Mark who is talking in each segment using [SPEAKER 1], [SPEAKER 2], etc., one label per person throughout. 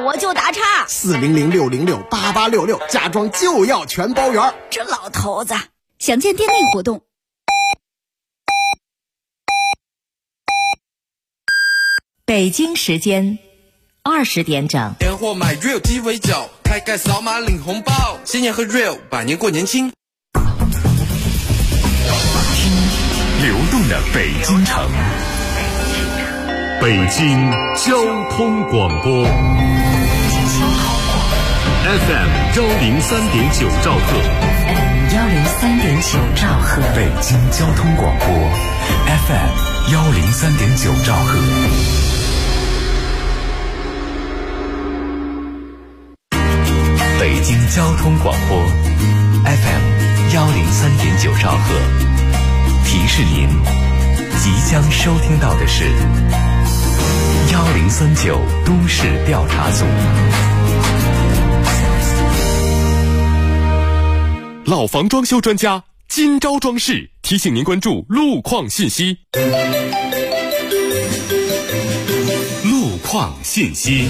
[SPEAKER 1] 我就打岔。
[SPEAKER 2] 400-606-8866，家装就要全包圆。
[SPEAKER 1] 这老头子，想见店内活动。
[SPEAKER 3] 北京时间20点整。
[SPEAKER 4] 年货买 Real 鸡尾酒，开盖扫码领红包，新年喝 Real， 百年过年轻。
[SPEAKER 5] 流动的北京城，北京交通广播 FM 103.9兆赫
[SPEAKER 3] 103.9兆赫，
[SPEAKER 5] 北京交通广播 FM 103.9兆赫。北京交通广播 FM 103.9兆赫，提示您即将收听到的是1039都市调查组。老房装修专家今朝装饰提醒您关注路况信息。路况信息。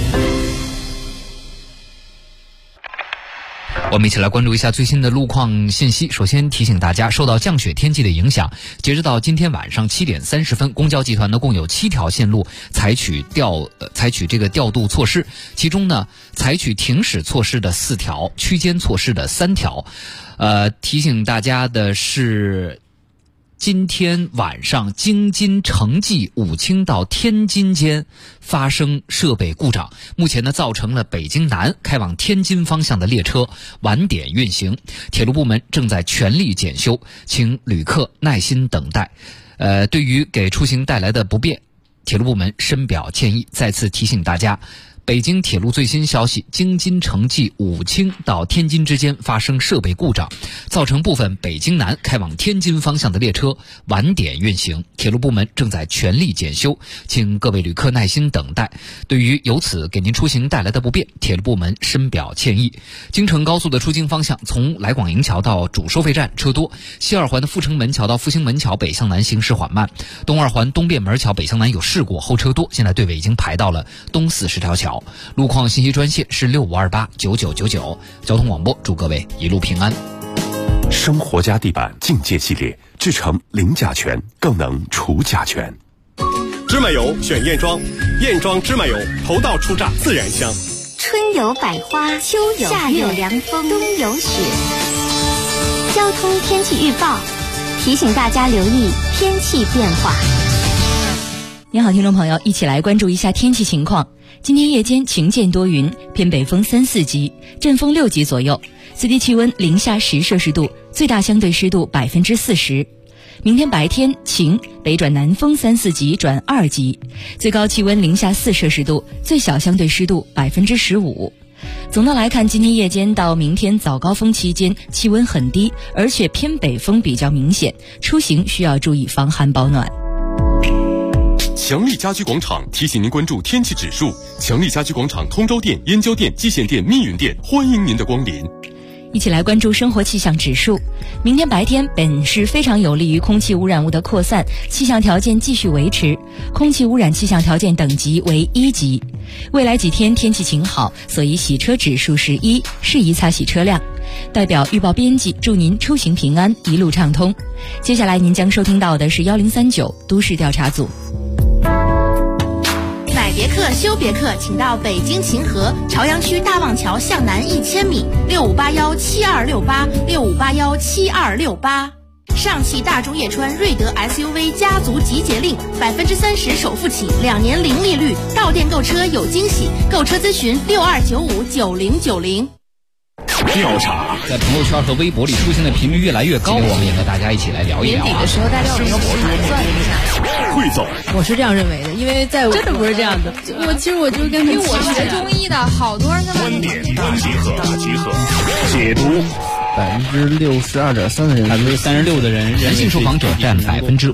[SPEAKER 6] 我们一起来关注一下最新的路况信息。首先提醒大家，受到降雪天气的影响，截止到今天晚上7点30分，公交集团呢共有7条线路采取这个调度措施，其中呢采取停驶措施的4条，区间措施的3条。提醒大家的是，今天晚上京津城际武清到天津间发生设备故障，目前呢造成了北京南开往天津方向的列车晚点运行，铁路部门正在全力检修，请旅客耐心等待。对于给出行带来的不便，铁路部门深表歉意，再次提醒大家。北京铁路最新消息，京津城际武清到天津之间发生设备故障，造成部分北京南开往天津方向的列车晚点运行，铁路部门正在全力检修，请各位旅客耐心等待。对于由此给您出行带来的不便，铁路部门深表歉意。京承高速的出京方向，从来广营桥到主收费站车多，西二环的阜成门桥到复兴门桥北向南行驶缓慢，东二环东便门桥北向南有事故，后车多，现在队尾已经排到了东40条桥。路况信息专线是65289999。交通广播祝各位一路平安。
[SPEAKER 5] 生活家地板境界系列，制成零甲醛，更能除甲醛。
[SPEAKER 7] 芝麻油选燕庄，燕庄芝麻油头道出榨，自然香。
[SPEAKER 8] 春有百花，秋有夏有凉风，冬有雪。交通天气预报提醒大家留意天气变化。
[SPEAKER 3] 您好，听众朋友，一起来关注一下天气情况。今天夜间晴间多云，偏北风3、4级，阵风6级左右，最低气温零下10摄氏度，最大相对湿度40%。明天白天晴，北转南风3、4级转2级，最高气温零下4摄氏度，最小相对湿度15%。总的来看，今天夜间到明天早高峰期间气温很低，而且偏北风比较明显，出行需要注意防寒保暖。
[SPEAKER 5] 强力家居广场提醒您关注天气指数。强力家居广场通州店、燕郊店、蓟县店、密云店，欢迎您的光临。
[SPEAKER 3] 一起来关注生活气象指数。明天白天本市非常有利于空气污染物的扩散，气象条件继续维持，空气污染气象条件等级为1级。未来几天天气晴好，所以洗车指数是1，适宜擦洗车辆。代表预报编辑祝您出行平安，一路畅通。接下来您将收听到的是1039都市调查组。
[SPEAKER 9] 买别克修别克，请到北京秦河朝阳区大望桥向南1000米，65817268，65817268。上汽大众叶川锐德 SUV 家族集结令，30%首付起，2年零利率，到店购车有惊喜，购车咨询62959090。
[SPEAKER 5] 调查
[SPEAKER 6] 在朋友圈和微博里出现的频率越来越高，我们也和大家一起来聊一聊。
[SPEAKER 10] 年底的时候，大家有活盘算一下。
[SPEAKER 5] 汇总，
[SPEAKER 10] 我是这样认为的，因为在真的不是这样的。我就跟因为我是学中医的，好多人跟
[SPEAKER 5] 观点大集合，解读。
[SPEAKER 11] 62.3%的人
[SPEAKER 6] ，36%的人，男性受访者占53.1%。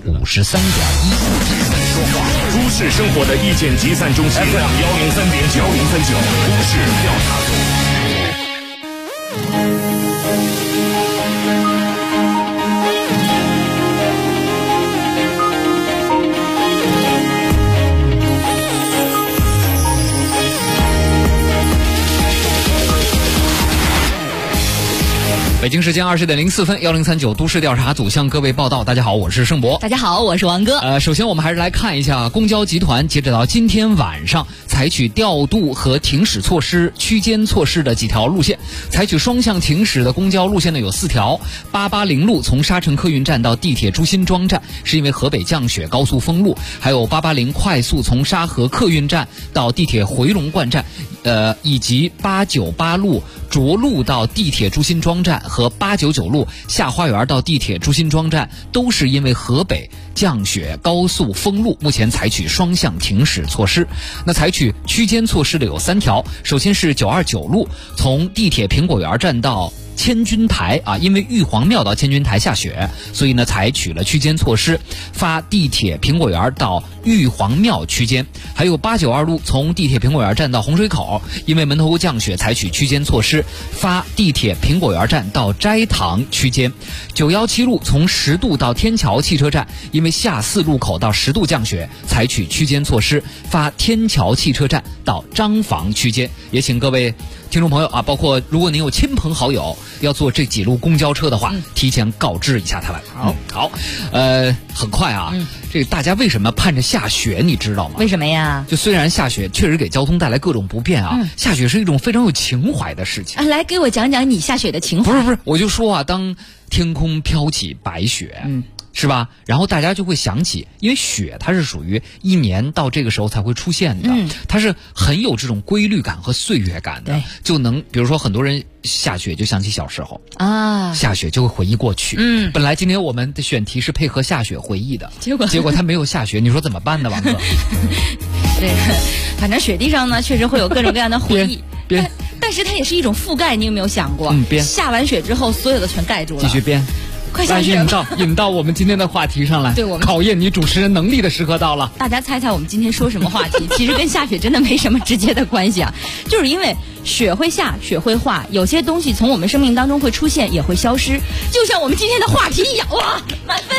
[SPEAKER 5] 都市生活的意见集散中心 FM 103.9都市调查组。
[SPEAKER 6] 北京时间20点04分，1039都市调查组向各位报道。大家好，我是盛博。
[SPEAKER 3] 大家好，我是王哥。
[SPEAKER 6] 首先我们还是来看一下公交集团截止到今天晚上采取调度和停驶措施、区间措施的几条路线。采取双向停驶的公交路线呢有4条。880路从沙城客运站到地铁朱辛庄站，是因为河北降雪高速封路；还有880快速从沙河客运站到地铁回龙观站，以及898路涿路到地铁朱辛庄站和899路下花园到地铁朱辛庄站，都是因为河北降雪高速封路，目前采取双向停驶措施。那采取区间措施的有3条，首先是929路从地铁苹果园站到千钧台因为玉皇庙到千钧台下雪，所以呢采取了区间措施，发地铁苹果园到玉皇庙区间。还有892路从地铁苹果园站到洪水口，因为门头沟降雪，采取区间措施，发地铁苹果园站到斋堂区间。917路从10渡到天桥汽车站，因为下4路口到10渡降雪，采取区间措施，发天桥汽车站到张坊区间。也请各位听众朋友包括如果您有亲朋好友要坐这几路公交车的话，提前告知一下他们。好，很快这个大家为什么盼着下雪，你知道吗？
[SPEAKER 3] 为什么呀？
[SPEAKER 6] 就虽然下雪确实给交通带来各种不便下雪是一种非常有情怀的事情。
[SPEAKER 3] 来给我讲讲你下雪的情怀。
[SPEAKER 6] 不是，我就说当天空飘起白雪，是吧？然后大家就会想起，因为雪它是属于一年到这个时候才会出现的，它是很有这种规律感和岁月感的，就能比如说很多人下雪就想起小时候下雪就会回忆过去。本来今天我们的选题是配合下雪回忆的，结果它没有下雪，你说怎么办呢，王哥？
[SPEAKER 3] 对，反正雪地上呢确实会有各种各样的回忆，但是它也是一种覆盖，你有没有想过？下完雪之后，所有的全盖住了。
[SPEAKER 6] 继续编。
[SPEAKER 3] 快下雪吧！
[SPEAKER 6] 引到我们今天的话题上来，
[SPEAKER 3] 对，我们
[SPEAKER 6] 考验你主持人能力的时刻到了。
[SPEAKER 3] 大家猜猜我们今天说什么话题？其实跟下雪真的没什么直接的关系就是因为雪会下，雪会化，有些东西从我们生命当中会出现，也会消失，就像我们今天的话题一样。哇，满分！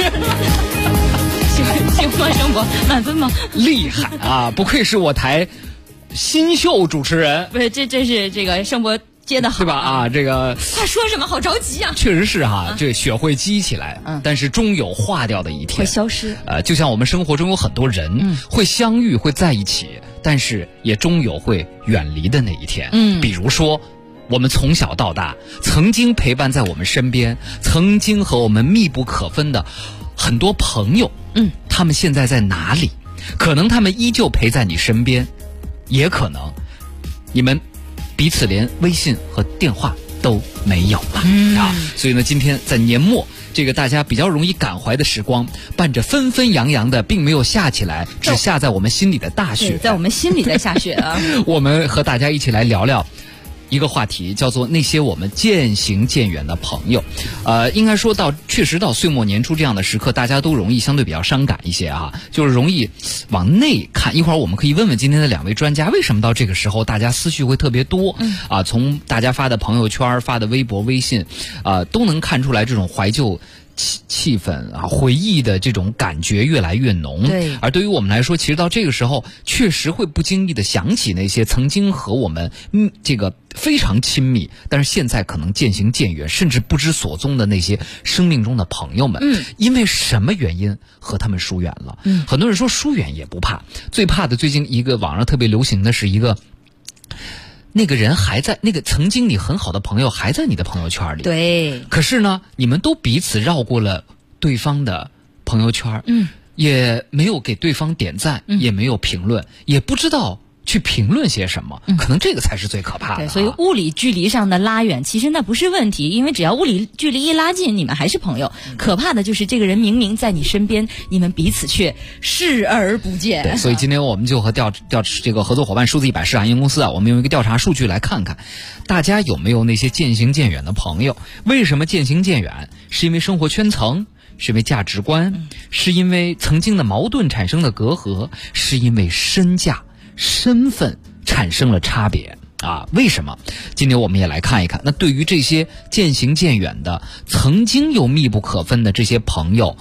[SPEAKER 3] 行吗，盛博？满分吗？
[SPEAKER 6] 厉害不愧是我台新秀主持人。
[SPEAKER 3] 不是，这是这个盛博接的好，
[SPEAKER 6] 对吧？这个
[SPEAKER 3] 他说什么好着急
[SPEAKER 6] 确实是这雪会积起来，但是终有化掉的一天，
[SPEAKER 3] 会消失。
[SPEAKER 6] 就像我们生活中有很多人会相遇，会在一起，但是也终有会远离的那一天。比如说我们从小到大曾经陪伴在我们身边，曾经和我们密不可分的很多朋友，他们现在在哪里？可能他们依旧陪在你身边，也可能你们彼此连微信和电话都没有了所以呢，今天在年末这个大家比较容易感怀的时光，伴着纷纷扬扬的，并没有下起来，只下在我们心里的大雪，
[SPEAKER 3] 在我们心里在下雪
[SPEAKER 6] 我们和大家一起来聊聊一个话题，叫做那些我们渐行渐远的朋友。应该说确实到岁末年初这样的时刻，大家都容易相对比较伤感一些就是容易往内看。一会儿我们可以问问今天的2位专家，为什么到这个时候大家思绪会特别多从大家发的朋友圈、发的微博、微信都能看出来这种怀旧气氛回忆的这种感觉越来越浓。
[SPEAKER 3] 对，
[SPEAKER 6] 而对于我们来说，其实到这个时候确实会不经意的想起那些曾经和我们这个非常亲密，但是现在可能渐行渐远，甚至不知所踪的那些生命中的朋友们。因为什么原因和他们疏远了？很多人说疏远也不怕，最怕的最近一个网上特别流行的是一个。那个人还在，那个曾经你很好的朋友还在你的朋友圈里。
[SPEAKER 3] 对。
[SPEAKER 6] 可是呢，你们都彼此绕过了对方的朋友圈，也没有给对方点赞，也没有评论，也不知道去评论些什么，可能这个才是最可怕的。
[SPEAKER 3] 对，所以物理距离上的拉远，其实那不是问题，因为只要物理距离一拉近，你们还是朋友。可怕的就是这个人明明在你身边，你们彼此却视而不见。
[SPEAKER 6] 对，所以今天我们就和这个合作伙伴数字100市场营业公司我们用一个调查数据来看看，大家有没有那些渐行渐远的朋友？为什么渐行渐远？是因为生活圈层？是因为价值观？是因为曾经的矛盾产生的隔阂？是因为身价？身份产生了差别为什么？今天我们也来看一看。那对于这些渐行渐远的、曾经又密不可分的这些朋友，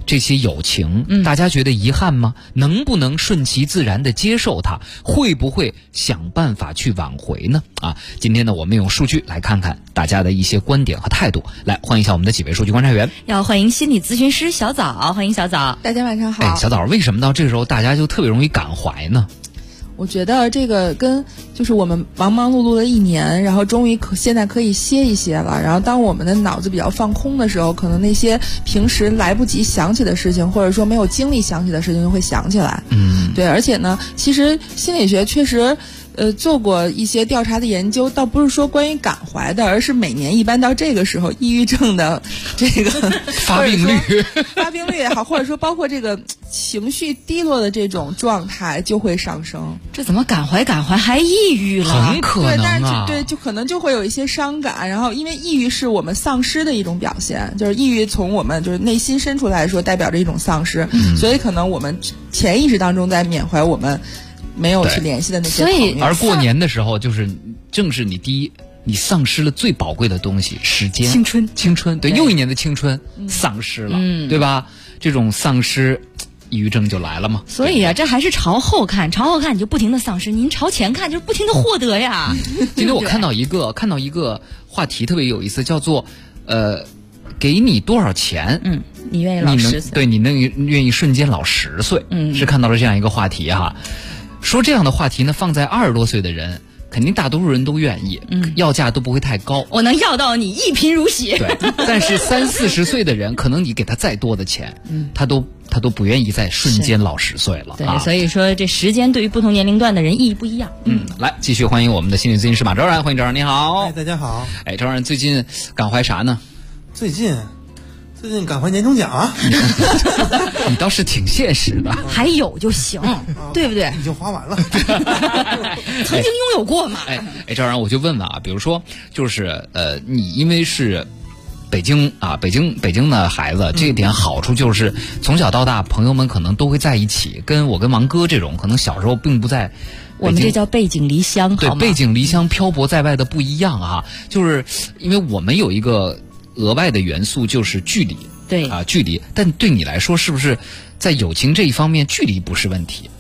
[SPEAKER 6] 这些友情，大家觉得遗憾吗？能不能顺其自然地接受它？会不会想办法去挽回呢？今天呢，我们用数据来看看大家的一些观点和态度。来，欢迎一下我们的几位数据观察员。
[SPEAKER 3] 要欢迎心理咨询师小枣，欢迎小枣。
[SPEAKER 10] 大家晚上好。
[SPEAKER 6] 小枣，为什么到这个时候大家就特别容易感怀呢？
[SPEAKER 10] 我觉得这个跟就是我们忙忙碌碌的一年，然后终于现在可以歇一歇了。然后当我们的脑子比较放空的时候，可能那些平时来不及想起的事情，或者说没有精力想起的事情，就会想起来。对，而且呢，其实心理学确实。做过一些调查的研究，倒不是说关于感怀的，而是每年一般到这个时候，抑郁症的这个
[SPEAKER 6] 发病
[SPEAKER 10] 率也好，或者说包括这个情绪低落的这种状态就会上升。
[SPEAKER 3] 这怎么感怀还抑郁了？
[SPEAKER 6] 很可能啊。
[SPEAKER 10] 对，但是就可能就会有一些伤感，然后因为抑郁是我们丧失的一种表现，就是抑郁从我们就是内心深处来说，代表着一种丧失，所以可能我们潜意识当中在缅怀我们没有去联系的那些朋友。
[SPEAKER 6] 而过年的时候，正是你丧失了最宝贵的东西，时间、青春，对，又一年的青春丧失了，对吧？这种丧失，抑郁症就来了嘛。
[SPEAKER 3] 所以这还是朝后看你就不停的丧失，您朝前看就是不停的获得呀。
[SPEAKER 6] 今天我看到一个话题特别有意思，叫做给你多少钱，
[SPEAKER 3] 你愿意老10岁？
[SPEAKER 6] 对，你愿意瞬间老10岁？是看到了这样一个话题哈。说这样的话题呢，放在20多岁的人，肯定大多数人都愿意，要价都不会太高。
[SPEAKER 3] 我能要到你一贫如洗。
[SPEAKER 6] 对，但是30-40岁的人，可能你给他再多的钱，他都不愿意再瞬间老10岁了。
[SPEAKER 3] 对，所以说这时间对于不同年龄段的人意义不一样。
[SPEAKER 6] 来继续欢迎我们的心理咨询师马昭然，欢迎昭然，你好。
[SPEAKER 11] 大家好。
[SPEAKER 6] 昭然最近感怀啥呢？
[SPEAKER 11] 最近感怀年终奖啊。
[SPEAKER 6] 你倒是挺现实的。
[SPEAKER 3] 还有就行，对不对？
[SPEAKER 11] 已经花完了。
[SPEAKER 3] 曾经拥有过嘛。
[SPEAKER 6] 昭然，我就问问比如说就是你因为是北京的孩子，这一点好处就是从小到大朋友们可能都会在一起，跟王哥这种可能小时候并不在。
[SPEAKER 3] 我们这叫背井离乡，
[SPEAKER 6] 对，背井离乡漂泊在外的不一样啊，就是因为我们有一个额外的元素就是距离。
[SPEAKER 3] 对
[SPEAKER 6] 距离，但对你来说是不是在友情这一方面距离不是问题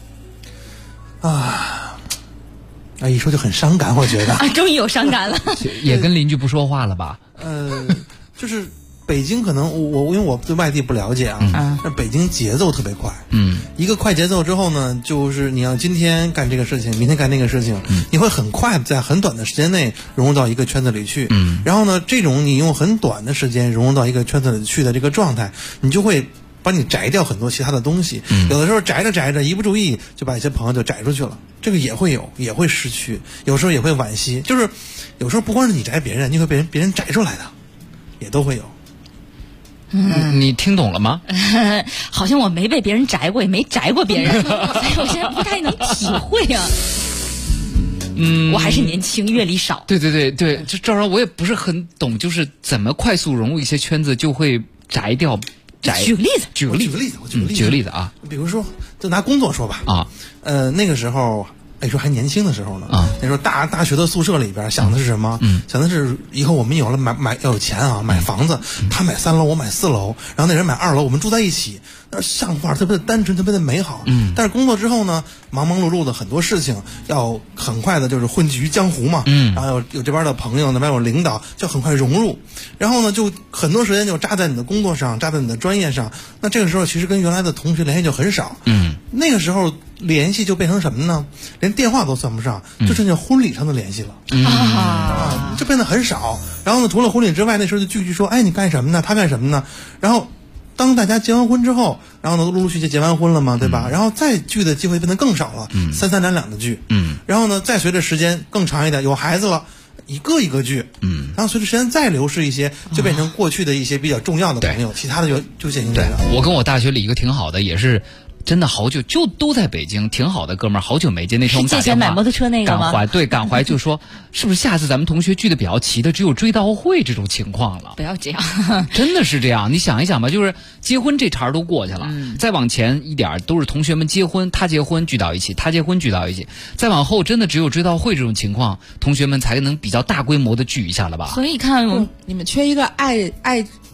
[SPEAKER 11] 一说就很伤感，我觉得
[SPEAKER 3] 终于有伤感了。
[SPEAKER 6] 也跟邻居不说话了吧？
[SPEAKER 11] 就是北京可能因为我对外地不了解那北京节奏特别快，一个快节奏之后呢，就是你要今天干这个事情，明天干那个事情，你会很快在很短的时间内融入到一个圈子里去，然后呢，这种你用很短的时间融入到一个圈子里去的这个状态，你就会把你摘掉很多其他的东西，有的时候摘着一不注意就把一些朋友就摘出去了，这个也会失去，有时候也会惋惜，就是有时候不光是你摘别人，你会被别人摘出来的，也都会有。
[SPEAKER 6] 你听懂了吗？
[SPEAKER 3] 好像我没被别人摘过，也没摘过别人，所以我现在不太能体会啊。我还是年轻，阅历少。
[SPEAKER 6] 对，这昭然我也不是很懂，就是怎么快速融入一些圈子就会摘掉。
[SPEAKER 3] 举个例子，
[SPEAKER 11] 举个例子
[SPEAKER 6] 啊，
[SPEAKER 11] 比如说，就拿工作说吧那个时候。说还年轻的时候呢那时候大学的宿舍里边想的是什么？想的是以后我们有了要有钱买房子，他买3楼，我买4楼，然后那人买2楼，我们住在一起，那想法特别的单纯，特别的美好。但是工作之后呢，忙忙碌碌的很多事情要很快的就是混迹于江湖嘛，然后有这边的朋友，那边有领导，就很快融入，然后呢就很多时间就扎在你的工作上，扎在你的专业上，那这个时候其实跟原来的同学联系就很少。那个时候联系就变成什么呢？连电话都算不上，就剩下婚礼上的联系了就变得很少。然后呢，除了婚礼之外，那时候就聚说，你干什么呢？他干什么呢？然后当大家结完婚之后，然后呢陆陆续续结完婚了嘛，对吧？然后再聚的机会变得更少了，3-2的聚。然后呢，再随着时间更长一点，有孩子了，一个聚。然后随着时间再流逝一些，就变成过去的一些比较重要的朋友，其他的就渐行渐远。
[SPEAKER 6] 我跟我大学里一个挺好的，也是。真的好久就都在北京，挺好的哥们儿，好久没见。那天我们打电话，
[SPEAKER 3] 借钱买摩托车那个吗？
[SPEAKER 6] 感怀就说，是不是下次咱们同学聚的比较齐的只有追悼会这种情况了？
[SPEAKER 3] 不要这样，
[SPEAKER 6] 真的是这样。你想一想吧，就是结婚这茬都过去了，再往前一点都是同学们结婚，他结婚聚到一起，他结婚聚到一起，再往后真的只有追悼会这种情况，同学们才能比较大规模的聚一下了吧？
[SPEAKER 3] 所以看
[SPEAKER 10] 你们缺一个爱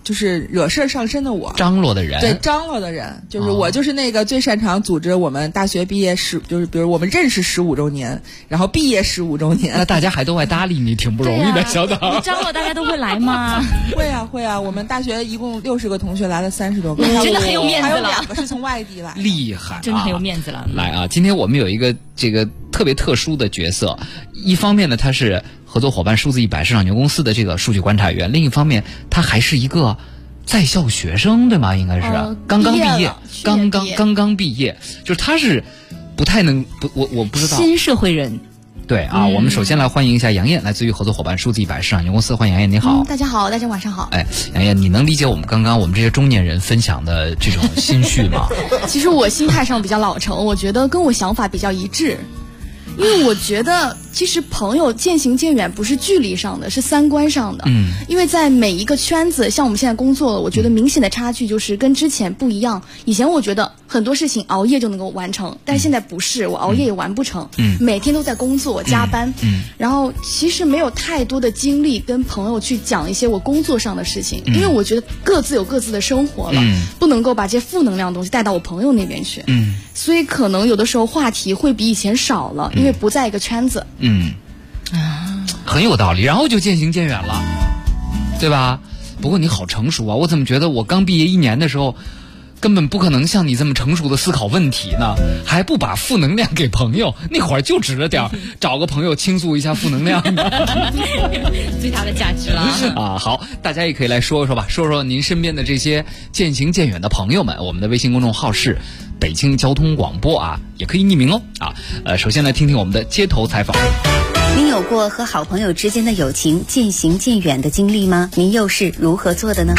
[SPEAKER 10] 就是惹事上身的我，
[SPEAKER 6] 张罗的人，
[SPEAKER 10] 对，张罗的人，就是我，就是那个最擅长组织我们大学毕业就是比如我们认识15周年，然后毕业15周年，
[SPEAKER 6] 那大家还都爱搭理你，挺不容易的，小党。
[SPEAKER 1] 你张罗大家都会来吗？
[SPEAKER 10] 会啊，我们大学一共60个同学来了30多个，
[SPEAKER 1] 真的很有面子了。
[SPEAKER 10] 还有2个是从外地来，
[SPEAKER 6] 厉害，
[SPEAKER 1] 真的很有面子了。
[SPEAKER 6] 来啊，今天我们有一个这个特别特殊的角色，一方面呢，他是合作伙伴数字100市场营销公司的这个数据观察员，另一方面他还是一个在校学生，对吗？应该是刚刚毕业，刚刚毕业，就是他是不太能我不知道
[SPEAKER 1] 新社会人。
[SPEAKER 6] 对啊，我们首先来欢迎一下杨艳，来自于合作伙伴数字100市场营销公司，欢迎杨艳，你好。
[SPEAKER 12] 大家好，大家晚上好。
[SPEAKER 6] 哎，杨艳，你能理解我们刚刚我们这些中年人分享的这种心绪吗？
[SPEAKER 12] 其实我心态上比较老成，我觉得跟我想法比较一致。因为我觉得其实朋友渐行渐远不是距离上的，是三观上的。因为在每一个圈子，像我们现在工作了，我觉得明显的差距就是跟之前不一样。以前我觉得很多事情熬夜就能够完成，但是现在不是，我熬夜也完不成。每天都在工作加班，然后其实没有太多的精力跟朋友去讲一些我工作上的事情，因为我觉得各自有各自的生活了，不能够把这些负能量的东西带到我朋友那边去。所以可能有的时候话题会比以前少了，因为不在一个圈子。
[SPEAKER 6] 很有道理，然后就渐行渐远了，对吧？不过你好成熟啊，我怎么觉得我刚毕业1年的时候根本不可能像你这么成熟的思考问题呢？还不把负能量给朋友，那会儿就指着点找个朋友倾诉一下负能量呢。
[SPEAKER 1] 最大的价值了
[SPEAKER 6] 啊！好，大家也可以来说说吧，说说您身边的这些渐行渐远的朋友们。我们的微信公众号是北京交通广播啊，也可以匿名哦啊。首先来听听我们的街头采访。
[SPEAKER 13] 您有过和好朋友之间的友情渐行渐远的经历吗？您又是如何做的呢？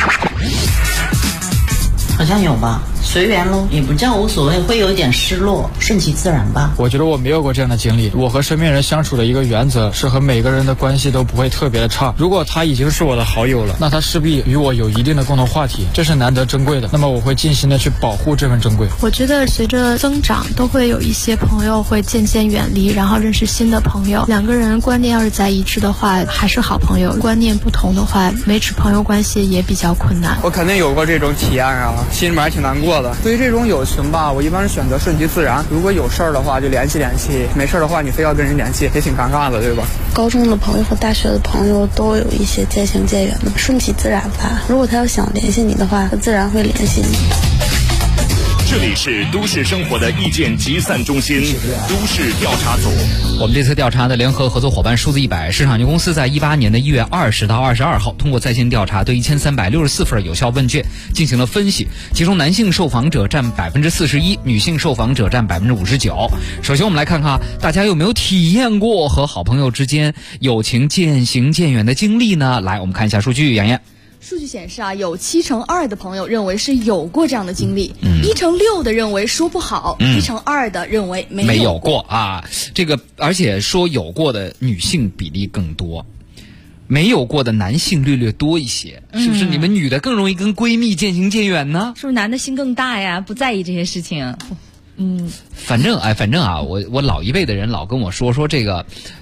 [SPEAKER 14] 好像有吧，随缘喽，也不叫无所谓，会有一点失落，顺其自然吧。
[SPEAKER 15] 我觉得我没有过这样的经历。我和身边人相处的一个原则是和每个人的关系都不会特别的差。如果他已经是我的好友了，那他势必与我有一定的共同话题，这是难得珍贵的。那么我会尽心的去保护这份珍贵。
[SPEAKER 16] 我觉得随着增长，都会有一些朋友会渐渐远离，然后认识新的朋友。两个人观念要是在一致的话，还是好朋友；观念不同的话，维持朋友关系也比较困难。
[SPEAKER 17] 我肯定有过这种体验啊，心里面还挺难过的。对于这种友情吧，我一般是选择顺其自然。如果有事儿的话就联系联系，没事儿的话你非要跟人联系也挺尴尬的，对吧？
[SPEAKER 18] 高中的朋友和大学的朋友都有一些渐行渐远的，顺其自然吧。如果他要想联系你的话，他自然会联系你。
[SPEAKER 5] 这里是都市生活的意见集散中心，都市调查组。
[SPEAKER 6] 我们这次调查的联合合作伙伴数字100市场营销公司在18年的1月20到22号，通过在线调查，对1364份有效问卷进行了分析，其中男性受访者占41%，女性受访者占59%。首先我们来看看大家有没有体验过和好朋友之间友情渐行渐远的经历呢？来，我们看一下数据，杨艳。
[SPEAKER 12] 数据显示啊，有7%2的朋友认为是有过这样的经历，1%6的认为说不好，1%2的认为没有过
[SPEAKER 6] 啊。这个而且说有过的女性比例更多，没有过的男性略多一些，是不是？你们女的更容易跟闺蜜渐行渐远呢？
[SPEAKER 1] 是不是男的心更大呀？不在意这些事情。
[SPEAKER 6] 反正啊，我老一辈的人老跟我说这个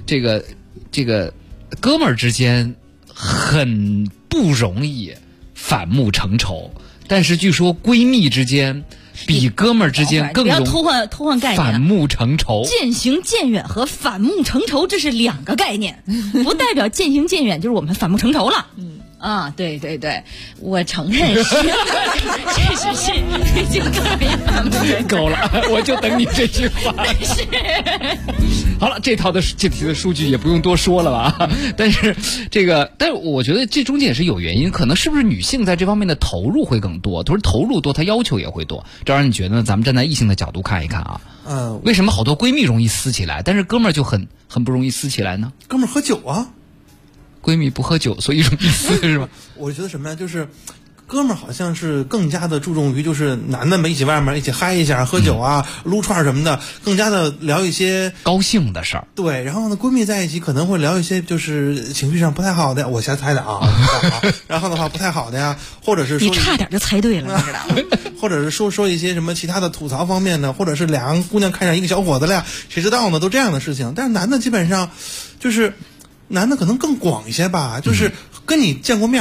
[SPEAKER 6] 哥们儿之间很不容易反目成仇，但是据说闺蜜之间比哥们儿之间更容易
[SPEAKER 1] 偷换概念，
[SPEAKER 6] 反目成仇。
[SPEAKER 1] 渐行渐远和反目成仇这是两个概念，不代表渐行渐远就是我们反目成仇了。对对对，我承认是，确实是已经特别反目成仇。
[SPEAKER 6] 够了，我就等你这句话。
[SPEAKER 1] 是。
[SPEAKER 6] 好了，这题的数据也不用多说了吧？但是我觉得这中间也是有原因，可能是不是女性在这方面的投入会更多？就是投入多，她要求也会多。这让你觉得呢？咱们站在异性的角度看一看啊。为什么好多闺蜜容易撕起来，但是哥们儿就很不容易撕起来呢？
[SPEAKER 11] 哥们儿喝酒啊。
[SPEAKER 6] 闺蜜不喝酒，所以容易撕是吧？
[SPEAKER 11] 我觉得什么呀？就是哥们儿好像是更加的注重于，就是男的们一起外面一起嗨一下，喝酒啊、撸串什么的，更加的聊一些
[SPEAKER 6] 高兴的事儿。
[SPEAKER 11] 对，然后呢，闺蜜在一起可能会聊一些就是情绪上不太好的，我瞎猜的啊。然后的话不太好的呀，或者是说
[SPEAKER 1] 你差点就猜对了，你知道吗？
[SPEAKER 11] 或者是说一些什么其他的吐槽方面的，或者是两个姑娘看上一个小伙子了呀，谁知道呢？都这样的事情。但是男的基本上就是。男的可能更广一些吧，就是跟你见过面，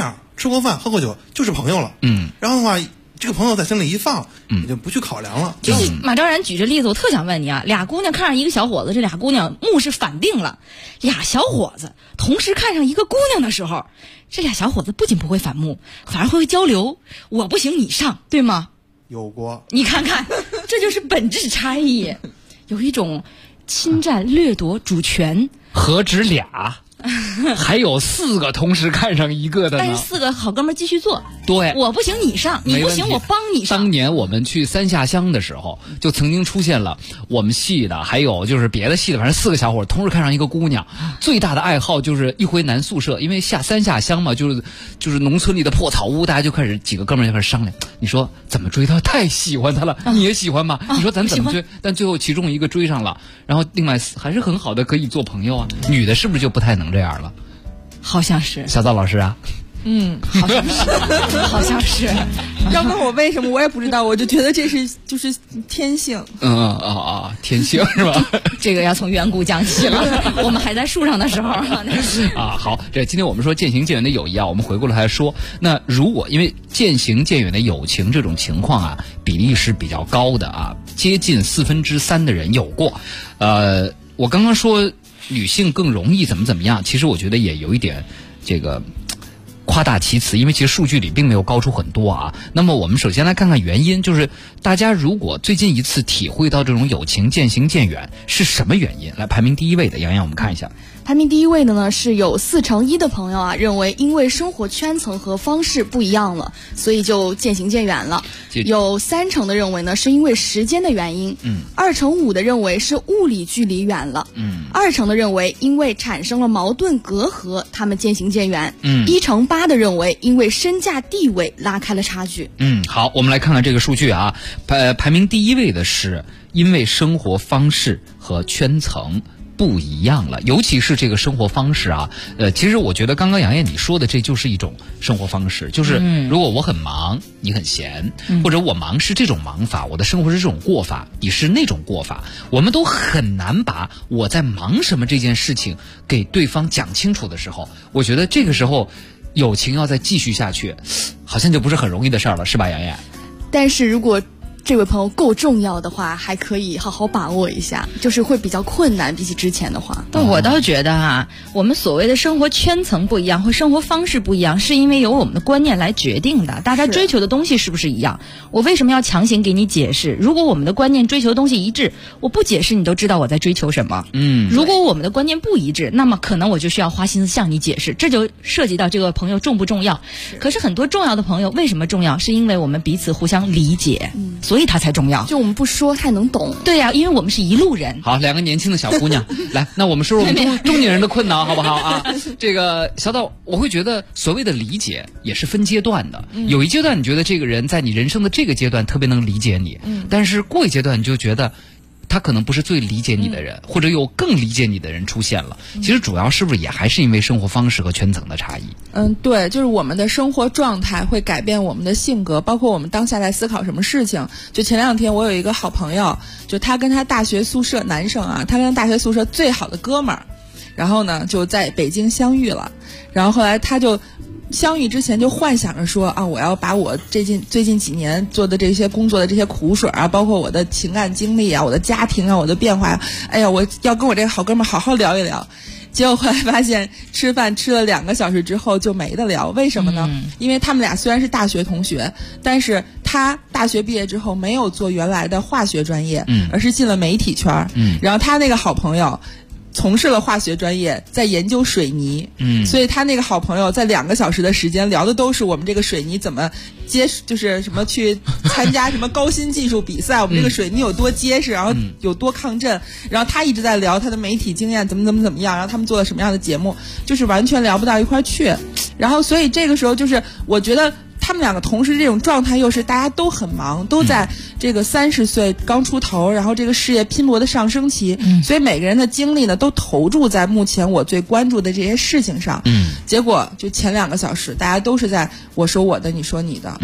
[SPEAKER 11] 吃过饭喝过酒就是朋友了。然后的话，这个朋友在心里一放，也就不去考量了。
[SPEAKER 1] 就是马昭然举这例子，我特想问你啊，俩姑娘看上一个小伙子，这俩姑娘目是反定了，俩小伙子同时看上一个姑娘的时候，这俩小伙子不仅不会反目，反而会交流，我不行你上，对吗？
[SPEAKER 11] 有过，
[SPEAKER 1] 你看看，这就是本质差异，有一种侵占掠夺主权。
[SPEAKER 6] 何止俩？还有4个同时看上一个的呢，
[SPEAKER 1] 但是4个好哥们继续做。
[SPEAKER 6] 对，
[SPEAKER 1] 我不行你上，你不行我帮你上。
[SPEAKER 6] 当年我们去三下乡的时候，就曾经出现了我们系的，还有就是别的系的，反正4个小伙同时看上一个姑娘，最大的爱好就是一回男宿舍，因为三下乡嘛，就是农村里的破草屋，大家就开始几个哥们就开始商量，你说怎么追她？太喜欢她了，你也喜欢吗？你说咱怎么追？但最后其中一个追上了，然后另外还是很好的，可以做朋友啊。女的是不是就不太能这样了？
[SPEAKER 1] 好像是
[SPEAKER 6] 小赵老师啊，
[SPEAKER 1] 好像是，好像是。
[SPEAKER 10] 要问我为什么，我也不知道，我就觉得这是就是天性。
[SPEAKER 6] 天性是吧？
[SPEAKER 1] 这个要从远古讲起了，我们还在树上的时候
[SPEAKER 6] 好，这今天我们说渐行渐远的友谊啊，我们回过来说，那如果因为渐行渐远的友情这种情况啊，比例是比较高的啊，接近3/4的人有过。我刚刚说女性更容易怎么样，其实我觉得也有一点这个夸大其词，因为其实数据里并没有高出很多啊。那么我们首先来看看原因，就是大家如果最近一次体会到这种友情渐行渐远是什么原因？来，排名第1位的杨洋，我们看一下。
[SPEAKER 12] 排名第1位的呢，是有41%的朋友啊，认为因为生活圈层和方式不一样了，所以就渐行渐远了。有30%的认为呢，是因为时间的原因。2%-5%的认为是物理距离远了。2%的认为因为产生了矛盾隔阂，他们渐行渐远。1%-8%的认为因为身价地位拉开了差距。
[SPEAKER 6] 好，我们来看看这个数据啊。排名第1位的是因为生活方式和圈层不一样了，尤其是这个生活方式啊，其实我觉得刚刚杨艳你说的这就是一种生活方式，就是如果我很忙，你很闲，或者我忙是这种忙法，我的生活是这种过法，你是那种过法，我们都很难把我在忙什么这件事情给对方讲清楚的时候，我觉得这个时候友情要再继续下去，好像就不是很容易的事儿了，是吧，杨艳？
[SPEAKER 12] 但是如果这位朋友够重要的话，还可以好好把握一下，就是会比较困难，比起之前的话。
[SPEAKER 1] 我倒觉得啊，我们所谓的生活圈层不一样，或生活方式不一样，是因为由我们的观念来决定的。大家追求的东西是不是一样？我为什么要强行给你解释？如果我们的观念追求的东西一致，我不解释你都知道我在追求什么。如果我们的观念不一致，那么可能我就需要花心思向你解释，这就涉及到这个朋友重不重要。可是很多重要的朋友为什么重要？是因为我们彼此互相理解，所以它才重要。
[SPEAKER 12] 就我们不说，他也能懂。
[SPEAKER 1] 对呀，因为我们是一路人。
[SPEAKER 6] 好，两个年轻的小姑娘，来，那我们说说我们中年人的困扰，好不好啊？这个小岛，我会觉得所谓的理解也是分阶段的。有一阶段你觉得这个人在你人生的这个阶段特别能理解你，但是过一阶段你就觉得他可能不是最理解你的人，或者有更理解你的人出现了。其实主要是不是也还是因为生活方式和圈层的差异？
[SPEAKER 10] 对，就是我们的生活状态会改变我们的性格，包括我们当下在思考什么事情。就前2天我有一个好朋友，就他跟他大学宿舍男生啊，他跟他大学宿舍最好的哥们儿，然后呢就在北京相遇了，然后后来他就相遇之前就幻想着说啊，我要把我最近几年做的这些工作的这些苦水啊，包括我的情感经历啊，我的家庭啊，我的变化，哎呀，我要跟我这个好哥们好好聊一聊。结果后来发现吃饭吃了2个小时之后就没得聊，为什么呢？因为他们俩虽然是大学同学，但是他大学毕业之后没有做原来的化学专业，而是进了媒体圈。然后他那个好朋友从事了化学专业，在研究水泥，所以他那个好朋友在2个小时的时间聊的都是我们这个水泥怎么就是什么去参加什么高新技术比赛，我们这个水泥有多结实，然后有多抗震，然后他一直在聊他的媒体经验怎么样，然后他们做了什么样的节目，就是完全聊不到一块去。然后所以这个时候就是我觉得他们2个同时这种状态，又是大家都很忙，都在这个30岁刚出头，然后这个事业拼搏的上升期，所以每个人的精力呢都投注在目前我最关注的这些事情上。结果就前2个小时大家都是在我说我的你说你的。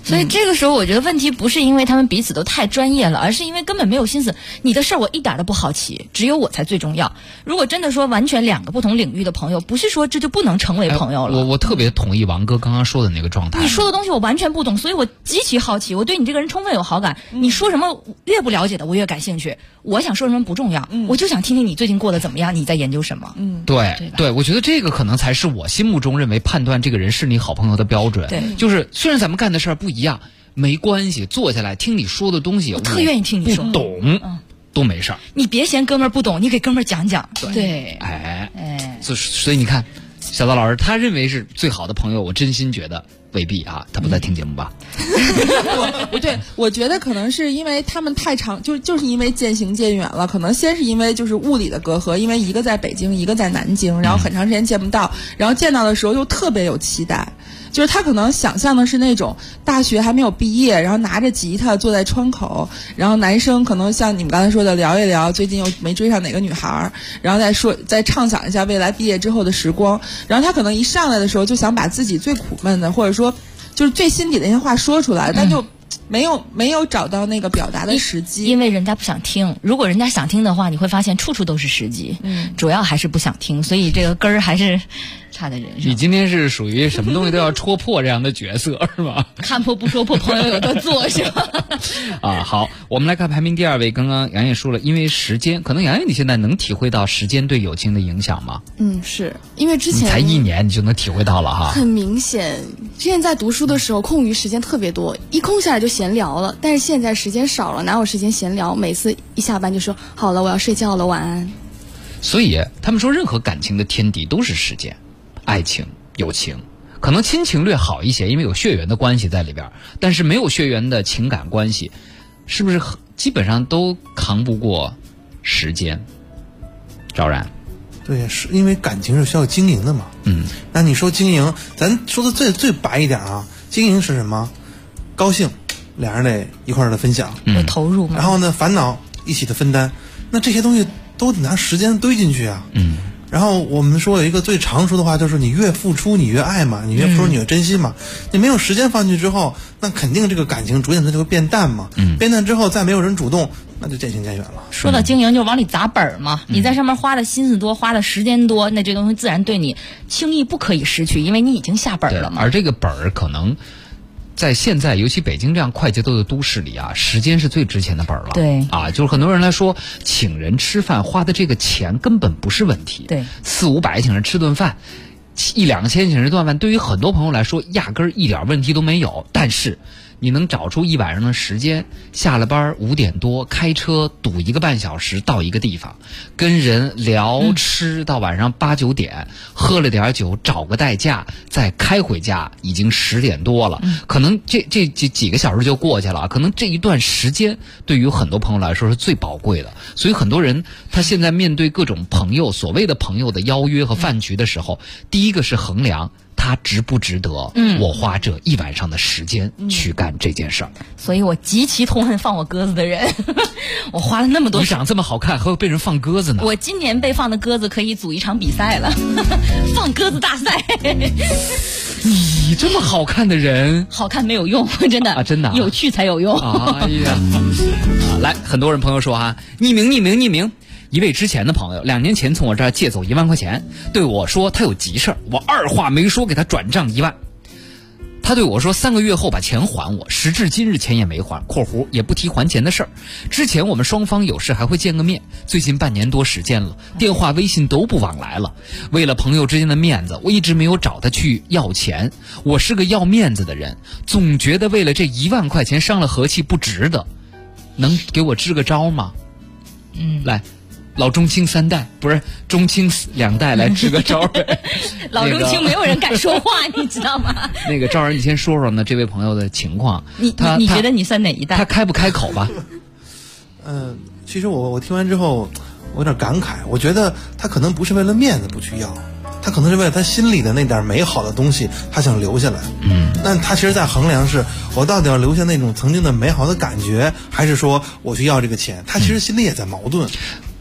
[SPEAKER 1] 所以这个时候我觉得问题不是因为他们彼此都太专业了，而是因为根本没有心思。你的事儿我一点都不好奇，只有我才最重要。如果真的说完全2个不同领域的朋友，不是说这就不能成为朋友了。
[SPEAKER 6] 我特别同意王哥刚刚说的那个状态。
[SPEAKER 1] 你说的东西我完全不懂，所以我极其好奇，我对你这个人充分有好感。你说什么越不了解的我越感兴趣，我想说什么不重要，我就想听听你最近过得怎么样，你在研究什么。
[SPEAKER 6] 对，我觉得这个可能才是我心目中认为判断这个人是你好朋友的标准。
[SPEAKER 1] 对，
[SPEAKER 6] 就是虽然咱们干的事儿不一样，没关系，坐下来听你说的东西，
[SPEAKER 1] 我特愿意听你说。
[SPEAKER 6] 不懂，都没事儿。
[SPEAKER 1] 你别嫌哥们儿不懂，你给哥们儿讲讲。
[SPEAKER 6] 对，所以你看，小刀老师他认为是最好的朋友，我真心觉得未必啊，他不在听节目吧？
[SPEAKER 10] 对，我觉得可能是因为他们太长，就是因为渐行渐远了。可能先是因为就是物理的隔阂，因为一个在北京，一个在南京，然后很长时间见不到，然后见到的时候又特别有期待。就是他可能想象的是那种大学还没有毕业，然后拿着吉他坐在窗口，然后男生可能像你们刚才说的聊一聊最近又没追上哪个女孩，然后再畅想一下未来毕业之后的时光。然后他可能一上来的时候就想把自己最苦闷的，或者说就是最心底的那些话说出来，但就没有找到那个表达的时机，
[SPEAKER 1] 因为人家不想听。如果人家想听的话，你会发现处处都是时机。主要还是不想听，所以这个根儿还是差在人上。
[SPEAKER 6] 你今天是属于什么东西都要戳破这样的角色是吧？
[SPEAKER 1] 看破不说破，朋友有的做是吧？
[SPEAKER 6] 好，我们来看排名第2位。刚刚杨艳说了，因为时间，可能杨艳你现在能体会到时间对友情的影响吗？
[SPEAKER 12] 是因为之前
[SPEAKER 6] 你才1年你就能体会到了哈。
[SPEAKER 12] 很明显，之前在读书的时候空余时间特别多，一空下来就闲聊了。但是现在时间少了，哪有时间闲聊？每次一下班就说好了，我要睡觉了，晚安。
[SPEAKER 6] 所以他们说，任何感情的天敌都是时间，爱情、友情，可能亲情略好一些，因为有血缘的关系在里边，但是没有血缘的情感关系，是不是基本上都扛不过时间？赵然。
[SPEAKER 11] 对，是因为感情是需要经营的嘛。那你说经营，咱说的最白一点啊，经营是什么？高兴，俩人得一块儿的分享，
[SPEAKER 1] 有投入嘛。
[SPEAKER 11] 然后呢，烦恼一起的分担，那这些东西都得拿时间堆进去啊。然后我们说有一个最常说的话，就是你越付出你越爱嘛，你越付出你越珍惜嘛。你没有时间放进去之后，那肯定这个感情逐渐它就会变淡嘛。变淡之后再没有人主动，那就渐行渐远了。
[SPEAKER 1] 说到经营，就往里砸本儿嘛。你在上面花的心思多，花的时间多，那这东西自然对你轻易不可以失去，因为你已经下本了嘛。
[SPEAKER 6] 而这个本儿可能在现在，尤其北京这样快节奏的都市里啊，时间是最值钱的本了。
[SPEAKER 1] 对
[SPEAKER 6] 啊，就是很多人来说，请人吃饭花的这个钱根本不是问题。
[SPEAKER 1] 对
[SPEAKER 6] ，400-500请人吃顿饭，1-2千请人顿饭，对于很多朋友来说，压根儿一点问题都没有。但是你能找出一晚上的时间，下了班5点多开车堵1个半小时到一个地方，跟人聊吃到晚上8、9点，喝了点酒，找个代驾再开回家，已经10点多了。可能这几个小时就过去了，可能这一段时间对于很多朋友来说是最宝贵的。所以很多人他现在面对各种朋友所谓的朋友的邀约和饭局的时候，第一个是衡量他值不值得我花这一晚上的时间去干这件事儿。
[SPEAKER 1] 所以我极其痛恨放我鸽子的人。我花了那么多，
[SPEAKER 6] 你长这么好看还会被人放鸽子呢？
[SPEAKER 1] 我今年被放的鸽子可以组一场比赛了。放鸽子大赛。
[SPEAKER 6] 你这么好看的人，
[SPEAKER 1] 好看没有用，真的
[SPEAKER 6] 真的
[SPEAKER 1] 有趣才有用。
[SPEAKER 6] 哎呀，来，很多人朋友说哈，匿名。一位之前的朋友2年前从我这儿借走1万块钱，对我说他有急事儿，我二话没说给他转账1万。他对我说3个月后把钱还我，时至今日钱也没还（括弧也不提还钱的事儿）。之前我们双方有事还会见个面，最近半年多时间了，电话微信都不往来了。为了朋友之间的面子，我一直没有找他去要钱。我是个要面子的人，总觉得为了这1万块钱伤了和气不值得。能给我支个招吗？来，老中青3代，不是中青2代来支个招。
[SPEAKER 1] 老中青没有人敢说话，你知道吗？
[SPEAKER 6] 那个赵然，你先说说呢这位朋友的情况。
[SPEAKER 1] 你觉得你算哪一代？
[SPEAKER 6] 他开不开口吧？
[SPEAKER 11] 其实我听完之后，我有点感慨。我觉得他可能不是为了面子不去要，他可能是为了他心里的那点美好的东西，他想留下来。但他其实在衡量是我到底要留下那种曾经的美好的感觉，还是说我去要这个钱？他其实心里也在矛盾。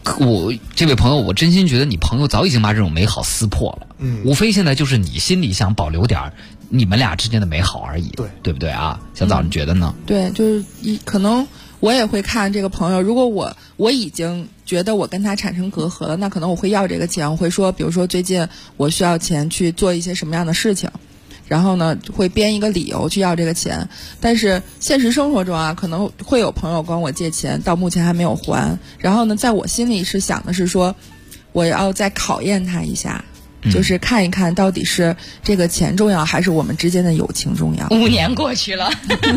[SPEAKER 6] 我这位朋友，我真心觉得你朋友早已经把这种美好撕破了。无非现在就是你心里想保留点你们俩之间的美好而已。对不对啊？小枣，你觉得呢？
[SPEAKER 10] 对，就是可能我也会看这个朋友，如果我已经觉得我跟他产生隔阂了，那可能我会要这个钱，我会说，比如说最近我需要钱去做一些什么样的事情。然后呢，会编一个理由去要这个钱，但是现实生活中啊，可能会有朋友管我借钱，到目前还没有还。然后呢，在我心里是想的是说，我要再考验他一下，就是看一看到底是这个钱重要，还是我们之间的友情重要。
[SPEAKER 1] 5年过去了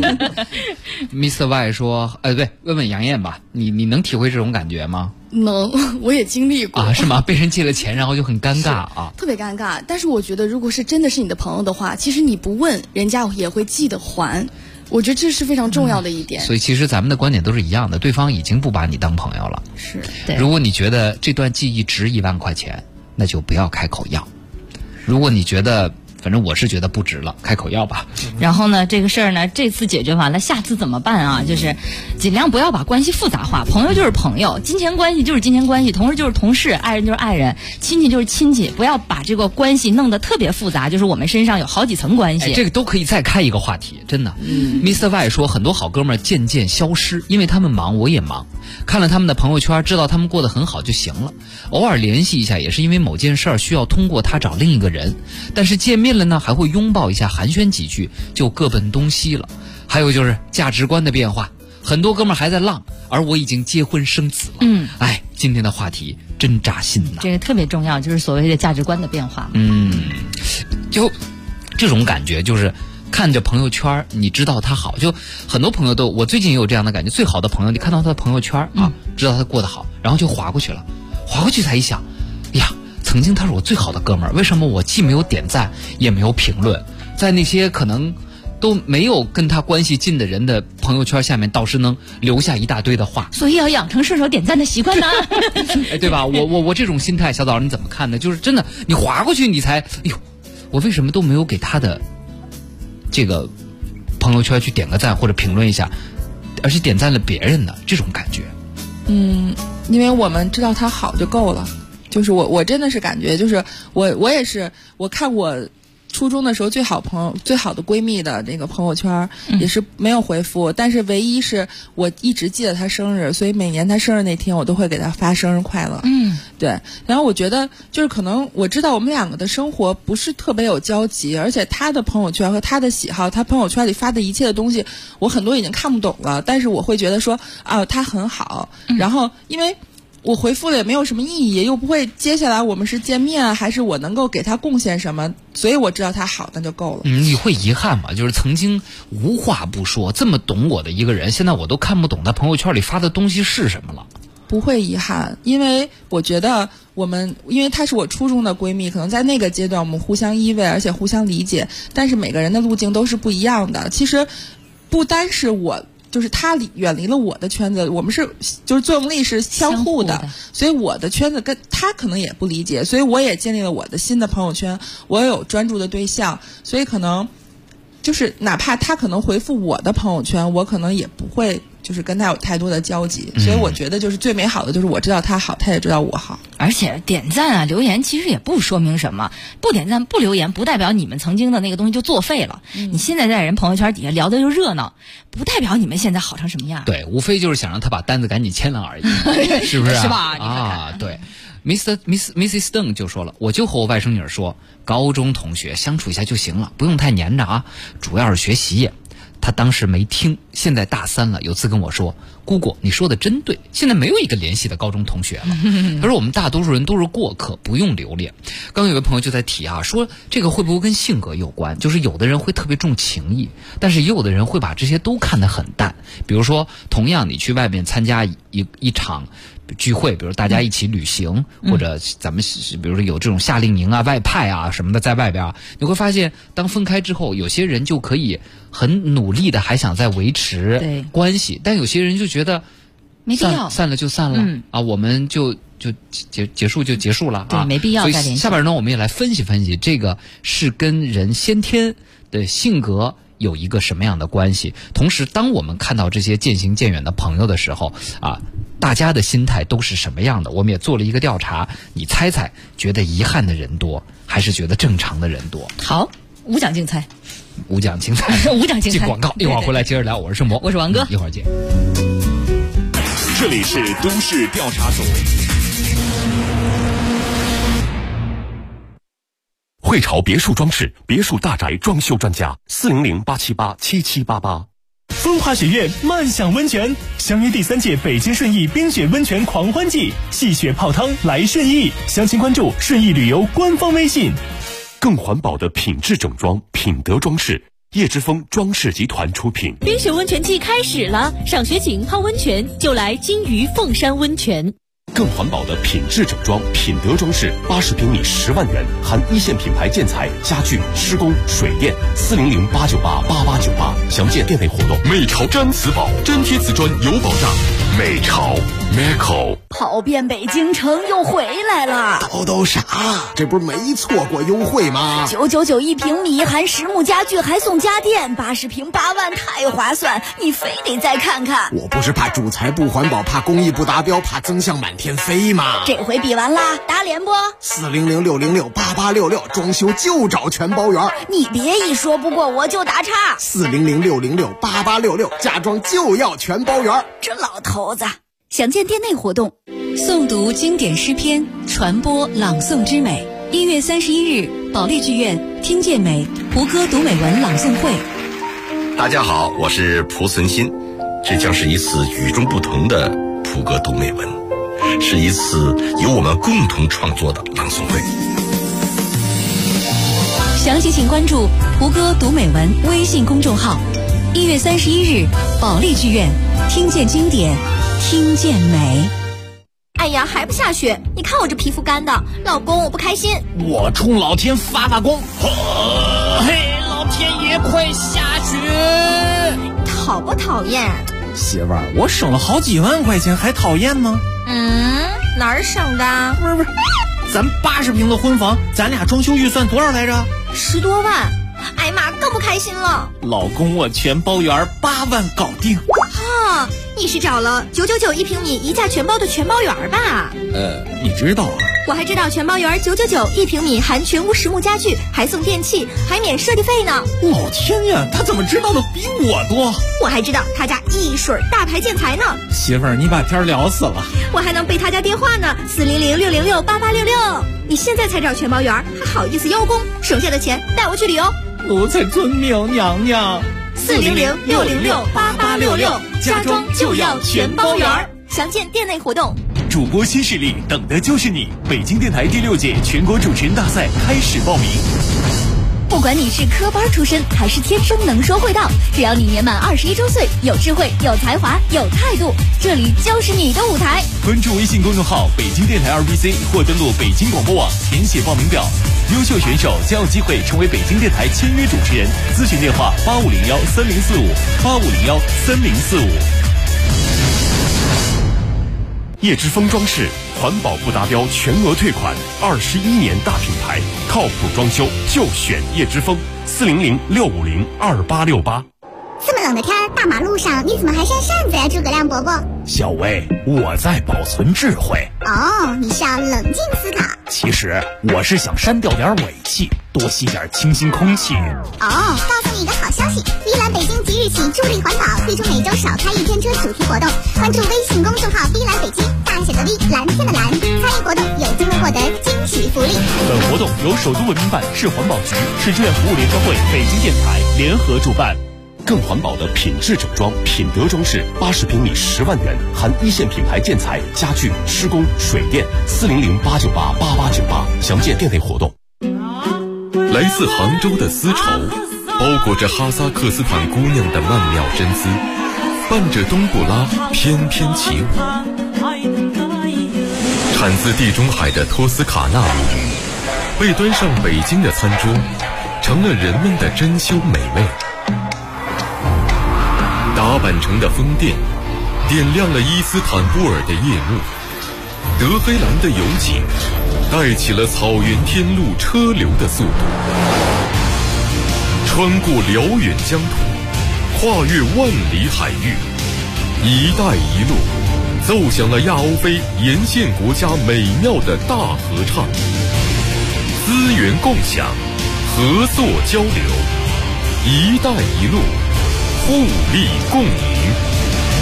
[SPEAKER 6] Mr. Y 说，对，问问杨艳吧，你能体会这种感觉吗？
[SPEAKER 12] 能，我也经历过
[SPEAKER 6] 啊，是吗？被人借了钱，然后就很尴尬啊，
[SPEAKER 12] 特别尴尬。但是我觉得，如果是真的是你的朋友的话，其实你不问，人家也会记得还。我觉得这是非常重要的一点。
[SPEAKER 6] 所以其实咱们的观点都是一样的，对方已经不把你当朋友了。
[SPEAKER 12] 是，
[SPEAKER 1] 对。
[SPEAKER 6] 如果你觉得这段记忆值1万块钱，那就不要开口要。如果你觉得，反正我是觉得不值了，开口要吧。
[SPEAKER 1] 然后呢，这个事儿呢，这次解决完了，下次怎么办啊？就是尽量不要把关系复杂化，朋友就是朋友，金钱关系就是金钱关系，同事就是同事，爱人就是爱人，亲戚就是亲戚，不要把这个关系弄得特别复杂，就是我们身上有好几层关系。
[SPEAKER 6] 这个都可以再开一个话题，真的。Mr. Y 说，很多好哥们儿渐渐消失，因为他们忙，我也忙。看了他们的朋友圈，知道他们过得很好就行了。偶尔联系一下，也是因为某件事儿需要通过他找另一个人。但是见面了呢，还会拥抱一下，寒暄几句，就各奔东西了。还有就是价值观的变化，很多哥们儿还在浪，而我已经结婚生子了。今天的话题真扎心呐。
[SPEAKER 1] 这个特别重要，就是所谓的价值观的变化。
[SPEAKER 6] 就这种感觉，就是看着朋友圈，你知道他好，就很多朋友都，我最近也有这样的感觉。最好的朋友，你看到他的朋友圈啊，知道他过得好，然后就划过去了，划过去才一想，呀，曾经他是我最好的哥们儿，为什么我既没有点赞，也没有评论，在那些可能都没有跟他关系近的人的朋友圈下面，倒是能留下一大堆的话。
[SPEAKER 1] 所以要养成顺手点赞的习惯呢。
[SPEAKER 6] 对吧？我这种心态，小枣你怎么看呢？就是真的，你划过去，你才，哎呦，我为什么都没有给他的这个朋友圈去点个赞或者评论一下，而且点赞了别人的这种感觉。
[SPEAKER 10] 因为我们知道他好就够了。就是我真的是感觉，就是我也是，我看我初中的时候最好的闺蜜的那个朋友圈也是没有回复，但是唯一是我一直记得她生日，所以每年她生日那天我都会给她发生日快乐。对。然后我觉得就是可能我知道我们两个的生活不是特别有交集，而且她的朋友圈和她的喜好，她朋友圈里发的一切的东西，我很多已经看不懂了，但是我会觉得说啊，她很好。然后因为我回复了也没有什么意义，又不会接下来我们是见面还是我能够给他贡献什么，所以我知道他好那就够了。
[SPEAKER 6] 你会遗憾吗？就是曾经无话不说这么懂我的一个人，现在我都看不懂他朋友圈里发的东西是什么了。
[SPEAKER 10] 不会遗憾，因为我觉得因为她是我初中的闺蜜，可能在那个阶段我们互相依偎，而且互相理解，但是每个人的路径都是不一样的。其实不单是我，就是他远离了我的圈子，我们就是作用力是相互的，所以我的圈子跟他可能也不理解，所以我也建立了我的新的朋友圈，我也有专注的对象，所以可能就是哪怕他可能回复我的朋友圈，我可能也不会就是跟他有太多的交集，所以我觉得就是最美好的就是我知道他好，他也知道我好。
[SPEAKER 1] 而且点赞啊留言其实也不说明什么，不点赞不留言不代表你们曾经的那个东西就作废了。你现在在人朋友圈底下聊的就热闹，不代表你们现在好成什么样。
[SPEAKER 6] 对，无非就是想让他把单子赶紧签了而已。是不是？
[SPEAKER 1] 是吧？
[SPEAKER 6] 啊，对。Mrs. Stone 就说了，我就和我外甥女说，高中同学相处一下就行了，不用太黏着啊，主要是学习。他当时没听，现在大3了，有次跟我说，姑姑你说的真对，现在没有一个联系的高中同学了。他说我们大多数人都是过客，不用留恋。刚有个朋友就在提啊，说这个会不会跟性格有关，就是有的人会特别重情义，但是也有的人会把这些都看得很淡。比如说同样你去外面参加一场聚会，比如大家一起旅行，或者咱们比如说有这种夏令营啊、外派啊什么的在外边啊，你会发现当分开之后，有些人就可以很努力的还想再维持关系，但有些人就觉得
[SPEAKER 1] 没必要，
[SPEAKER 6] 散了就散了啊，我们就结束就结束了啊，
[SPEAKER 1] 对，没必要再联系。
[SPEAKER 6] 所以下边呢，我们也来分析分析，这个是跟人先天的性格有一个什么样的关系？同时，当我们看到这些渐行渐远的朋友的时候啊， 大家的心态都是什么样的？我们也做了一个调查，你猜猜，觉得遗憾的人多，还是觉得正常的人多？
[SPEAKER 1] 好，5奖竞猜。
[SPEAKER 6] 5奖竞猜
[SPEAKER 1] ，5奖竞猜。
[SPEAKER 6] 进广告，一会儿回来接着聊。我是盛博，
[SPEAKER 1] 我是王哥，
[SPEAKER 6] 一会儿见。
[SPEAKER 19] 这里是都市调查组。汇潮别墅装饰，别墅大宅装修专家，400-878-7788。
[SPEAKER 20] 风华雪月漫享温泉，相约第3届北京顺义冰雪温泉狂欢季，戏雪泡汤来顺义，详情关注顺义旅游官方微信。
[SPEAKER 19] 更环保的品质整装，品德装饰，叶之峰装饰集团出品。
[SPEAKER 21] 冰雪温泉季开始了，赏雪景泡温泉就来金鱼凤山温泉。
[SPEAKER 19] 更环保的品质整装，品德装饰，80平米10万元，含1线品牌建材、家具、施工、水电，400-898-8898，详见店内活动。
[SPEAKER 22] 美潮毡瓷宝，粘贴瓷砖有保障。美潮 Meco
[SPEAKER 21] 跑遍北京城又回来了。
[SPEAKER 2] 都啥？这不是没错过优惠吗
[SPEAKER 21] ？999一平米，含实木家具还送家电，80平8万，太划算！你非得再看看。
[SPEAKER 2] 我不是怕主材不环保，怕工艺不达标，怕增项满天飞吗？
[SPEAKER 21] 这回比完啦，打脸不？400-606-8866，
[SPEAKER 2] 装修就找全包圆。
[SPEAKER 21] 你别一说不过我就打岔。
[SPEAKER 2] 400-606-8866，家装就要全包圆。
[SPEAKER 21] 这老头子。详见店内活动。
[SPEAKER 3] 诵读经典诗篇，传播朗诵之美。1月31日，保利剧院听见美胡歌读美文朗诵会。
[SPEAKER 23] 大家好，我是蒲存昕，这将是一次与众不同的胡歌读美文，是一次由我们共同创作的朗诵会。
[SPEAKER 3] 详情请关注胡歌读美文微信公众号。1月31日，保利剧院听见经典，听见美。
[SPEAKER 9] 哎呀，还不下雪？你看我这皮肤干的，老公我不开心。
[SPEAKER 24] 我冲老天发功！嘿，老天爷快下雪！
[SPEAKER 9] 讨不讨厌？
[SPEAKER 24] 媳妇儿，我省了好几万块钱，还讨厌吗？
[SPEAKER 9] 哪儿省的？
[SPEAKER 24] 不是，咱80平的婚房，咱俩装修预算多少来着
[SPEAKER 9] ？10多万。哎呀妈，更不开心了。
[SPEAKER 24] 老公，我全包圆，8万搞定。
[SPEAKER 9] 哈，你是找了999一平米一价全包的全包圆吧？
[SPEAKER 24] 你知道啊？
[SPEAKER 9] 我还知道全包圆999一平米，含全屋实木家具，还送电器，还免设计费呢。
[SPEAKER 24] 老天呀，他怎么知道的比我多？
[SPEAKER 9] 我还知道他家一水大牌建材呢。
[SPEAKER 24] 媳妇儿，你把天聊死了。
[SPEAKER 9] 我还能背他家电话呢，400-606-8866。你现在才找全包圆，还好意思邀功？省下的钱带我去旅游。
[SPEAKER 24] 奴才遵命，娘娘。
[SPEAKER 9] 400-606-8866，家装就要全包圆。详见店内活动。
[SPEAKER 20] 主播新势力，等的就是你！北京电台第6届全国主持人大赛开始报名。
[SPEAKER 21] 不管你是科班出身还是天生能说会道，只要你年满21周岁，有智慧、有才华、有态度，这里就是你的舞台。
[SPEAKER 20] 关注微信公众号北京电台2BC 或登录北京广播网填写报名表，优秀选手将有机会成为北京电台签约主持人。咨询电话8501-3045，8501-3045。
[SPEAKER 19] 叶之峰装饰，环保不达标全额退款，21年大品牌，靠谱装修就选叶之峰，400-650-2868。
[SPEAKER 8] 这么冷的天，大马路上你怎么还扇扇子呀，诸葛亮伯伯？
[SPEAKER 20] 小薇，我在保存智慧。
[SPEAKER 8] 哦，你是要冷静思考。
[SPEAKER 20] 其实我是想删掉点尾气，多吸点清新空气。
[SPEAKER 8] 哦，告诉你一个好消息，碧蓝北京即日起助力环保，推出每周少开1天车主题活动。关注微信公众号碧蓝北京，大写的 V， 蓝天的蓝，参与活动有机会获得惊喜福利。
[SPEAKER 20] 本活动由首都文明办、市环保局、市志愿服务联合会、北京电台联合主办。
[SPEAKER 19] 更环保的品质整装，品德装饰，80平米10万元，含1线品牌建材、家具、施工、水电，400-898-8898，详见店内活动。
[SPEAKER 22] 来自杭州的丝绸，包裹着哈萨克斯坦姑娘的曼妙真姿，伴着冬不拉翩翩起舞。产自地中海的托斯卡纳米，被端上北京的餐桌，成了人们的珍馐美味。打扮成的风电点亮了伊斯坦布尔的夜幕，德黑兰的油井带起了草原天路车流的速度，穿过辽远疆土，跨越万里海域，一带一路奏响了亚欧非沿线国家美妙的大合唱。资源共享，合作交流，一带一路，互利共赢。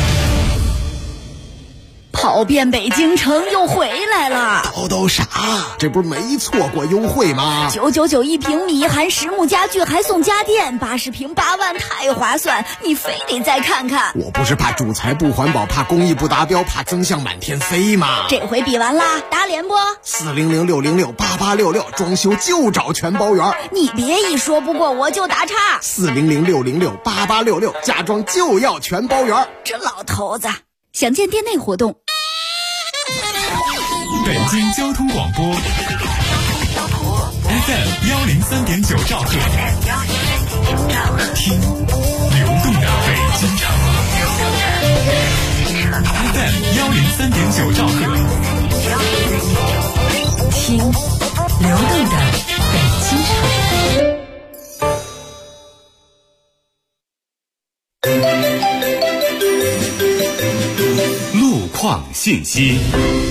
[SPEAKER 21] 跑遍北京城又回来了，
[SPEAKER 2] 叨啥？这不是没错过优惠吗
[SPEAKER 21] ？999一平米，含实木家具还送家电，80平8万，太划算！你非得再看看。
[SPEAKER 2] 我不是怕主材不环保，怕工艺不达标，怕增项满天飞吗？
[SPEAKER 21] 这回比完啦，打脸不
[SPEAKER 2] ？400-606-8866，装修就找全包圆。
[SPEAKER 21] 你别一说不过我就打岔。
[SPEAKER 2] 400-606-8866，家装就要全包圆。
[SPEAKER 21] 这老头子，详见店内活动。
[SPEAKER 20] 北京交通广播 FM 103.9兆赫，听流动的北京城。FM 103.9兆赫，
[SPEAKER 3] 听流动的北京城。
[SPEAKER 22] 路况信息。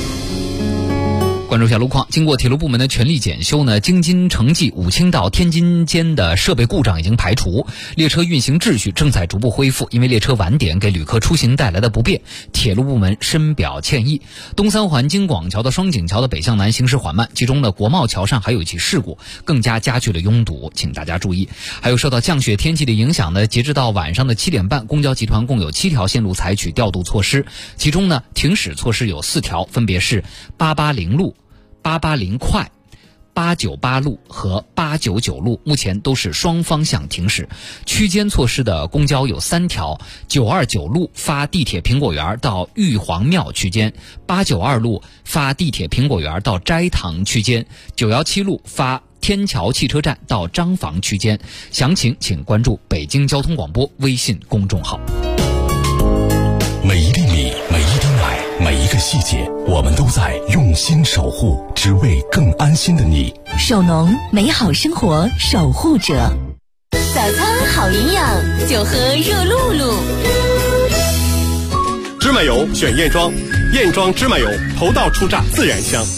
[SPEAKER 6] 关注一下路况，经过铁路部门的全力检修呢，京津城际武清到天津间的设备故障已经排除，列车运行秩序正在逐步恢复。因为列车晚点给旅客出行带来的不便，铁路部门深表歉意。东三环京广桥的双井桥的北向南行驶缓慢，其中呢国贸桥上还有一起事故，更加加剧了拥堵，请大家注意。还有受到降雪天气的影响呢，截止到晚上的7点半，公交集团共有7条线路采取调度措施，其中呢停驶措施有4条，分别是880路、880快、898路和899路，目前都是双方向停驶。区间措施的公交有3条，929路发地铁苹果园到玉皇庙区间，892路发地铁苹果园到斋堂区间，917路发天桥汽车站到张坊区间。详情请关注北京交通广播微信公众号。
[SPEAKER 19] 每一粒米，每一滴奶，每一个细节，我们都在用心守护，只为更安心的你。
[SPEAKER 3] 手农，美好生活守护者。
[SPEAKER 21] 早餐好营养，就喝热露露。
[SPEAKER 4] 芝麻油选燕庄，燕庄芝麻油，头道出榨自然香。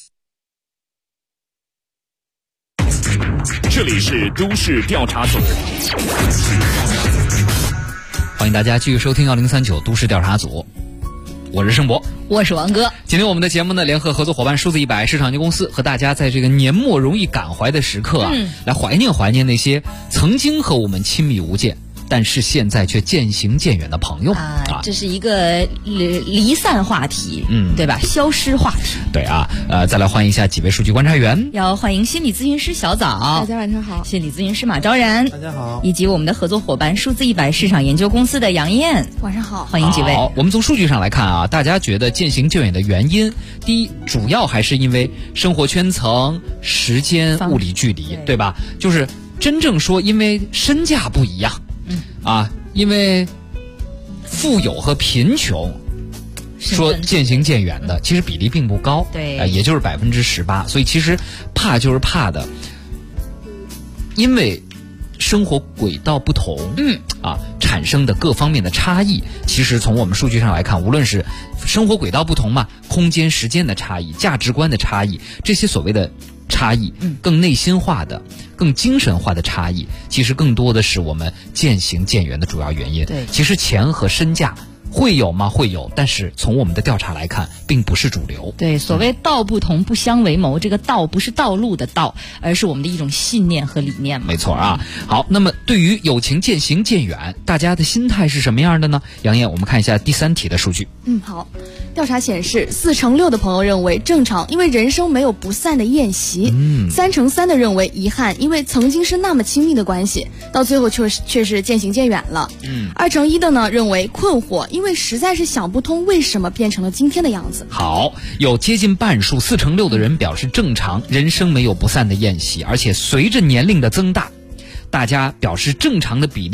[SPEAKER 20] 这里是都市调查组。
[SPEAKER 6] 欢迎大家继续收听1039都市调查组，我是盛博，
[SPEAKER 1] 我是王哥。
[SPEAKER 6] 今天我们的节目呢，联合合作伙伴数字100市场有限公司，和大家在这个年末容易感怀的时刻来怀念那些曾经和我们亲密无间，但是现在却渐行渐远的朋友
[SPEAKER 1] 这是一个离散话题，对吧？消失话题。
[SPEAKER 6] 对啊，再来欢迎一下几位数据观察员，
[SPEAKER 1] 要欢迎心理咨询师小枣，
[SPEAKER 10] 大家晚上好；
[SPEAKER 1] 心理咨询师马昭然，
[SPEAKER 11] 大家好；
[SPEAKER 1] 以及我们的合作伙伴数字100市场研究公司的杨艳，
[SPEAKER 12] 晚上好。
[SPEAKER 1] 欢迎几位。
[SPEAKER 6] 好，我们从数据上来看啊，大家觉得渐行渐远的原因，第一，主要还是因为生活圈层、时间、物理距离，对吧？就是真正说因为身价不一样。因为富有和贫穷说渐行渐远的，其实比例并不高，
[SPEAKER 1] 对，
[SPEAKER 6] 也就是18%。所以其实怕就是怕的，因为生活轨道不同，产生的各方面的差异，其实从我们数据上来看，无论是生活轨道不同嘛，空间时间的差异、价值观的差异，这些所谓的差异，更内心化的、更精神化的差异，其实更多的是我们渐行渐远的主要原因。
[SPEAKER 1] 对，
[SPEAKER 6] 其实钱和身价会有吗？会有，但是从我们的调查来看，并不是主流。
[SPEAKER 1] 对，所谓道不同不相为谋，这个道不是道路的道，而是我们的一种信念和理念嘛。
[SPEAKER 6] 没错啊。好，那么对于友情渐行渐远，大家的心态是什么样的呢？杨艳，我们看一下第3题的数据。
[SPEAKER 12] 好。调查显示，4成6的朋友认为正常，因为人生没有不散的宴席；3成3的认为遗憾，因为曾经是那么亲密的关系，到最后却是渐行渐远了。2成1的呢认为困惑，因为实在是想不通为什么变成了今天的样子。
[SPEAKER 6] 好，有接近半数4成6的人表示正常，人生没有不散的宴席，而且随着年龄的增大，大家表示正常的比例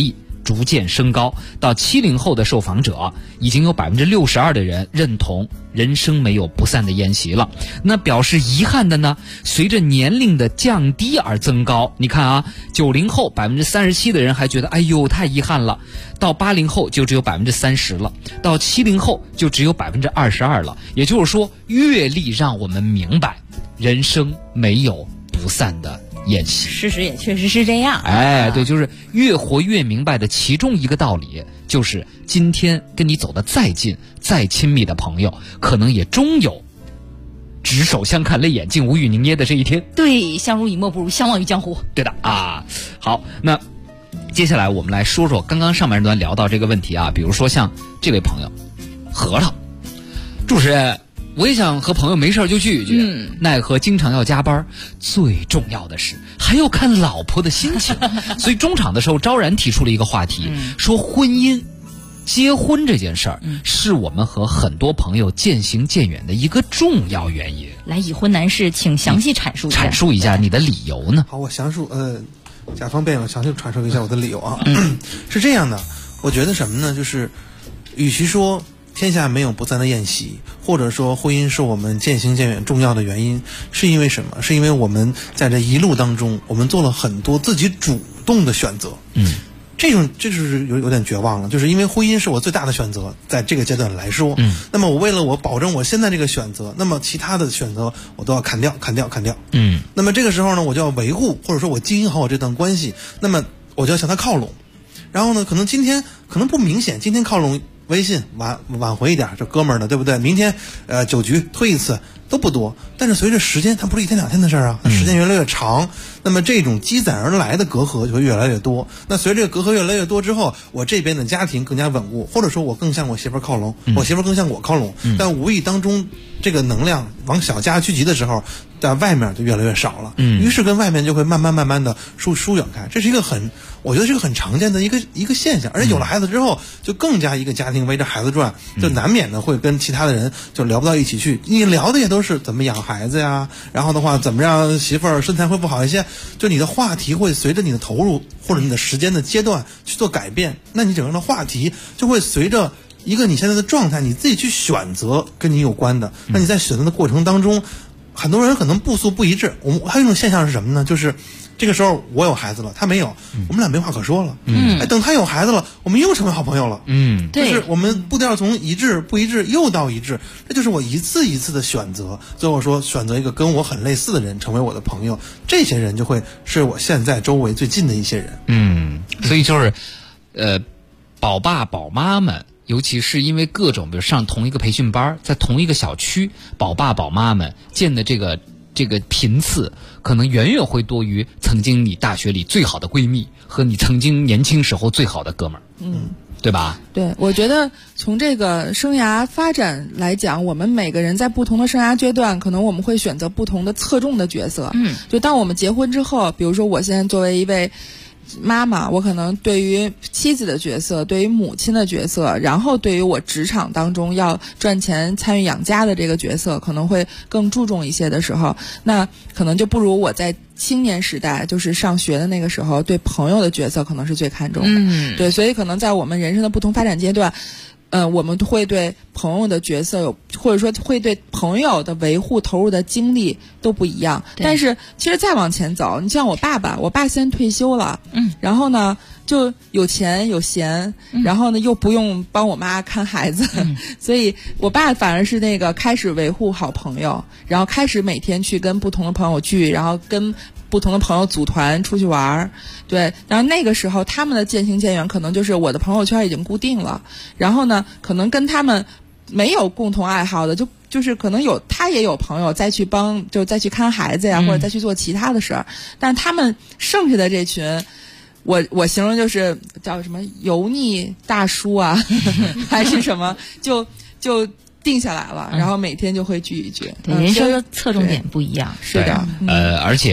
[SPEAKER 6] 逐渐升高。到70后的受访者，已经有62%的人认同人生没有不散的宴席了。那表示遗憾的呢，随着年龄的降低而增高。你看啊，90后37%的人还觉得哎呦太遗憾了，到80后就只有30%了，到70后就只有22%了。也就是说，阅历让我们明白，人生没有不散的宴席。
[SPEAKER 1] 事实也确实是这样。
[SPEAKER 6] 哎，对，就是越活越明白的其中一个道理，就是今天跟你走得再近、再亲密的朋友，可能也终有执手相看、泪眼竟无语凝噎的这一天。
[SPEAKER 1] 对，相濡以沫不如相忘于江湖。
[SPEAKER 6] 对的啊。好，那接下来我们来说说刚刚上半段聊到这个问题啊，比如说像这位朋友核桃，主持人，我也想和朋友没事就聚一聚，奈何经常要加班，最重要的是还要看老婆的心情。所以中场的时候，昭然提出了一个话题，说婚姻、结婚这件事儿，是我们和很多朋友渐行渐远的一个重要原因。
[SPEAKER 1] 来，已婚男士，请详细阐述
[SPEAKER 6] 一下你的理由呢？
[SPEAKER 11] 好，我详述甲方辩友详细阐述一下我的理由啊。是这样的，我觉得什么呢？就是与其说天下没有不散的宴席，或者说婚姻是我们渐行渐远重要的原因，是因为什么？是因为我们在这一路当中，我们做了很多自己主动的选择。这就是有点绝望了，就是因为婚姻是我最大的选择，在这个阶段来说，那么我为了我保证我现在这个选择，那么其他的选择我都要砍掉。那么这个时候呢，我就要维护或者说我经营好我这段关系，那么我就要向他靠拢。然后呢，可能今天可能不明显，今天靠拢微信挽回一点，这哥们儿的，对不对？明天酒局推一次都不多，但是随着时间，它不是一天两天的事儿啊，时间越来越长，那么这种积攒而来的隔阂就会越来越多。那随着这个隔阂越来越多之后，我这边的家庭更加稳固，或者说我更向我媳妇儿靠拢，我媳妇儿更向我靠拢，但无意当中这个能量往小家聚集的时候，在外面就越来越少了，于是跟外面就会慢慢的疏远开。这是一个我觉得是个很常见的一个现象，而且有了孩子之后，就更加一个家庭围着孩子转，就难免的会跟其他的人就聊不到一起去。你聊的也都是怎么养孩子呀，然后的话怎么让媳妇儿身材恢复好一些，就你的话题会随着你的投入或者你的时间的阶段去做改变，那你整个的话题就会随着一个你现在的状态，你自己去选择跟你有关的。那你在选择的过程当中，很多人可能步速不一致。还有一种现象是什么呢？就是这个时候我有孩子了，他没有，我们俩没话可说了。等他有孩子了，我们又成为好朋友了。就是我们步调从不一致又到一致，这就是我一次一次的选择。最后说选择一个跟我很类似的人成为我的朋友，这些人就会是我现在周围最近的一些人。
[SPEAKER 6] 所以就是宝爸宝妈们，尤其是因为各种比如上同一个培训班，在同一个小区，宝爸宝妈们见的这个频次可能远远会多于曾经你大学里最好的闺蜜和你曾经年轻时候最好的哥们儿，对吧？
[SPEAKER 10] 对，我觉得从这个生涯发展来讲，我们每个人在不同的生涯阶段，可能我们会选择不同的侧重的角色。就当我们结婚之后，比如说我现在作为一位妈妈，我可能对于妻子的角色，对于母亲的角色，然后对于我职场当中要赚钱参与养家的这个角色，可能会更注重一些的时候，那可能就不如我在青年时代，就是上学的那个时候，对朋友的角色可能是最看重的。对，所以可能在我们人生的不同发展阶段，我们会对朋友的角色或者说会对朋友的维护投入的精力都不一样。但是其实再往前走，你像我爸先退休了，然后呢就有钱有闲，然后呢又不用帮我妈看孩子，所以我爸反而是那个开始维护好朋友，然后开始每天去跟不同的朋友聚，然后跟不同的朋友组团出去玩。对，然后那个时候他们的渐行渐远，可能就是我的朋友圈已经固定了，然后呢可能跟他们没有共同爱好的，就是可能他也有朋友再去看孩子呀，或者再去做其他的事儿，但他们剩下的这群，我形容就是叫什么油腻大叔啊还是什么，就定下来了，然后每天就会聚一聚。
[SPEAKER 1] 对，人生的侧重点不一样。
[SPEAKER 10] 是的。
[SPEAKER 6] 而且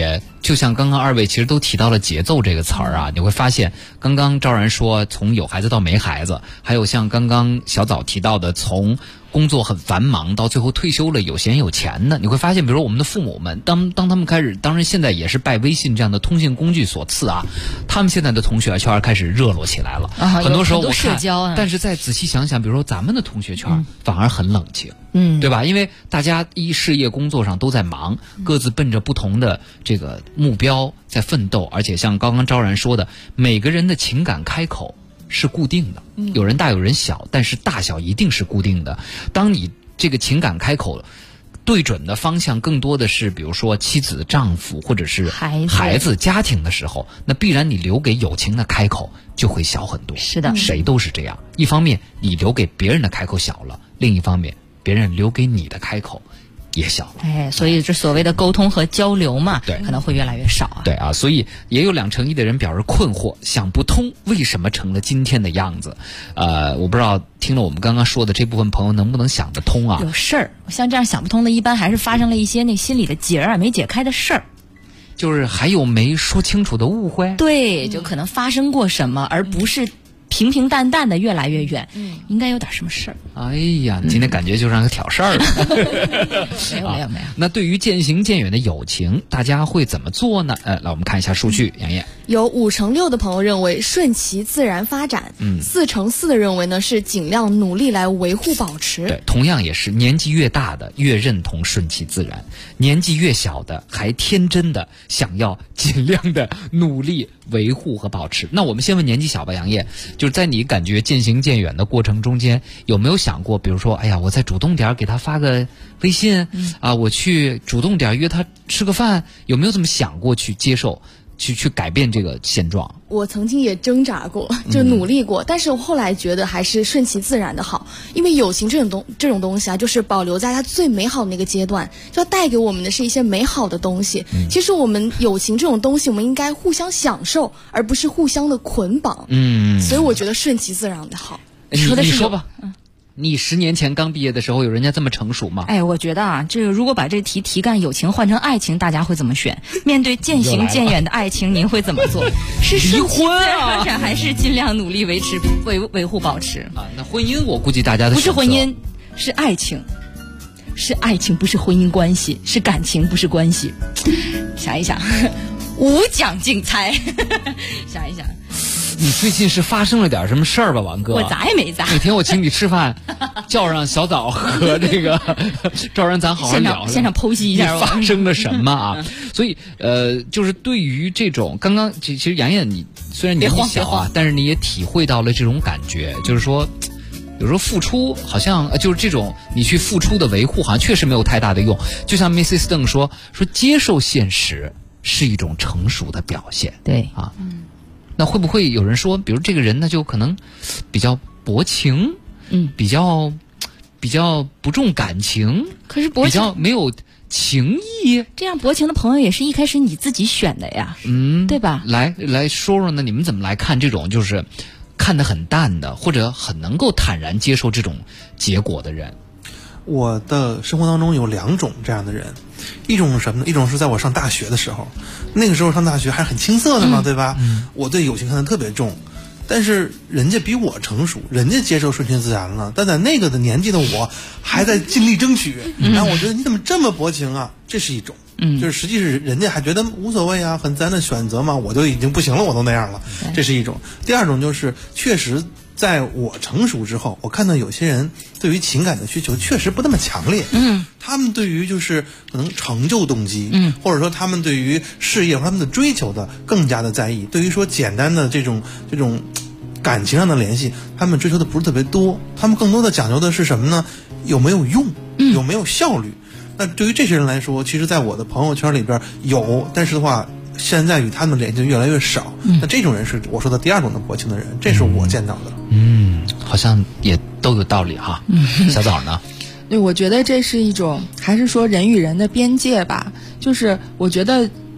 [SPEAKER 6] 就像刚刚二位其实都提到了节奏这个词儿啊，你会发现刚刚赵然说从有孩子到没孩子，还有像刚刚小枣提到的从工作很繁忙到最后退休了有闲有钱的，你会发现比如说我们的父母们当他们开始，当然现在也是拜微信这样的通信工具所赐啊，他们现在的同学圈开始热络起来了，很多时候我看
[SPEAKER 1] 社交啊，
[SPEAKER 6] 但是再仔细想想，比如说咱们的同学圈反而很冷清，对吧？因为大家事业工作上都在忙，各自奔着不同的这个目标在奋斗，而且像刚刚昭然说的，每个人的情感开口是固定的，有人大有人小，但是大小一定是固定的。当你这个情感开口对准的方向更多的是比如说妻子、丈夫或者是孩子、家庭的时候，那必然你留给友情的开口就会小很多。
[SPEAKER 1] 是的，
[SPEAKER 6] 谁都是这样。一方面你留给别人的开口小了，另一方面别人留给你的开口也小了。
[SPEAKER 1] 所以这所谓的沟通和交流嘛，
[SPEAKER 6] 对，
[SPEAKER 1] 可能会越来越少啊。
[SPEAKER 6] 对啊，所以也有2成1的人表示困惑，想不通为什么成了今天的样子。我不知道听了我们刚刚说的这部分朋友能不能想得通啊？
[SPEAKER 1] 有事儿，像这样想不通的，一般还是发生了一些那心里的结儿没解开的事儿。
[SPEAKER 6] 就是还有没说清楚的误会。
[SPEAKER 1] 对，就可能发生过什么，而不是平平淡淡的越来越远，应该有点什么事儿。
[SPEAKER 6] 哎呀，今天感觉就像个挑事儿了。
[SPEAKER 1] 没有。
[SPEAKER 6] 那对于渐行渐远的友情，大家会怎么做呢？来我们看一下数据，杨艳。
[SPEAKER 12] 有5成6的朋友认为顺其自然发展，4成4的认为呢是尽量努力来维护保持。
[SPEAKER 6] 对，同样也是年纪越大的越认同顺其自然，年纪越小的还天真的想要尽量的努力维护和保持。那我们先问年纪小吧，杨艳，就是在你感觉渐行渐远的过程中间，有没有想过，比如说，哎呀，我再主动点给他发个微信，我去主动点约他吃个饭，有没有这么想过去接受？去改变这个现状？
[SPEAKER 12] 我曾经也挣扎过，就努力过，但是我后来觉得还是顺其自然的好，因为友情这种东西啊，就是保留在它最美好的那个阶段，就要带给我们的是一些美好的东西。其实我们友情这种东西，我们应该互相享受，而不是互相的捆绑。所以我觉得顺其自然的好。
[SPEAKER 6] 你说吧。你10年前刚毕业的时候，有人家这么成熟吗？
[SPEAKER 1] 我觉得啊，这个如果把这题干友情换成爱情，大家会怎么选？面对渐行渐远的爱情，您会怎么做？是
[SPEAKER 6] 离婚啊，
[SPEAKER 1] 还是尽量努力维护保持
[SPEAKER 6] 啊？那婚姻，我估计大家的
[SPEAKER 1] 不是婚姻，是爱情，是爱情，不是婚姻关系，是感情，不是关系。想一想，无奖竞猜，想一想。
[SPEAKER 6] 你最近是发生了点什么事儿吧，王哥？
[SPEAKER 1] 我咋也没咋。
[SPEAKER 6] 那天我请你吃饭，叫上小枣和这个赵然，咱好好聊
[SPEAKER 1] 现场剖析一下
[SPEAKER 6] 发生了什么啊？所以就是对于这种刚刚其实杨艳，你虽然年纪小啊，但是你也体会到了这种感觉，就是说有时候付出好像就是这种你去付出的维护，好像确实没有太大的用。就像 Mrs. Deng 说接受现实是一种成熟的表现。
[SPEAKER 1] 对
[SPEAKER 6] 啊。那会不会有人说，比如这个人呢，就可能比较薄情，比较不重感情，
[SPEAKER 1] 可是薄情
[SPEAKER 6] 比较没有情谊。
[SPEAKER 1] 这样薄情的朋友也是一开始你自己选的呀，对吧？
[SPEAKER 6] 来说说呢，你们怎么来看这种就是看得很淡的，或者很能够坦然接受这种结果的人？
[SPEAKER 11] 我的生活当中有2种这样的人，一种是什么呢？一种是在我上大学的时候，那个时候上大学还是很青涩的嘛，对吧？我对友情看得特别重，但是人家比我成熟，人家接受顺其自然了，但在那个的年纪的我还在尽力争取，然后我觉得你怎么这么薄情啊？这是一种，就是实际是人家还觉得无所谓啊，很自然的选择嘛，我就已经不行了，我都那样了，这是一种。第2种就是确实在我成熟之后，我看到有些人对于情感的需求确实不那么强烈，他们对于就是可能成就动机，或者说他们对于事业和他们的追求的更加的在意，对于说简单的这种感情上的联系，他们追求的不是特别多，他们更多的讲究的是什么呢？有没有用，有没有效率。那对于这些人来说，其实在我的朋友圈里边有，但是的话现在与他们联系越来越少。那这种人是我说的第2种的薄情的人，这是我见到的。
[SPEAKER 6] 好像也都有道理哈。小枣呢？
[SPEAKER 10] 对，我觉得这是一种还是说人与人的边界吧，就是我觉得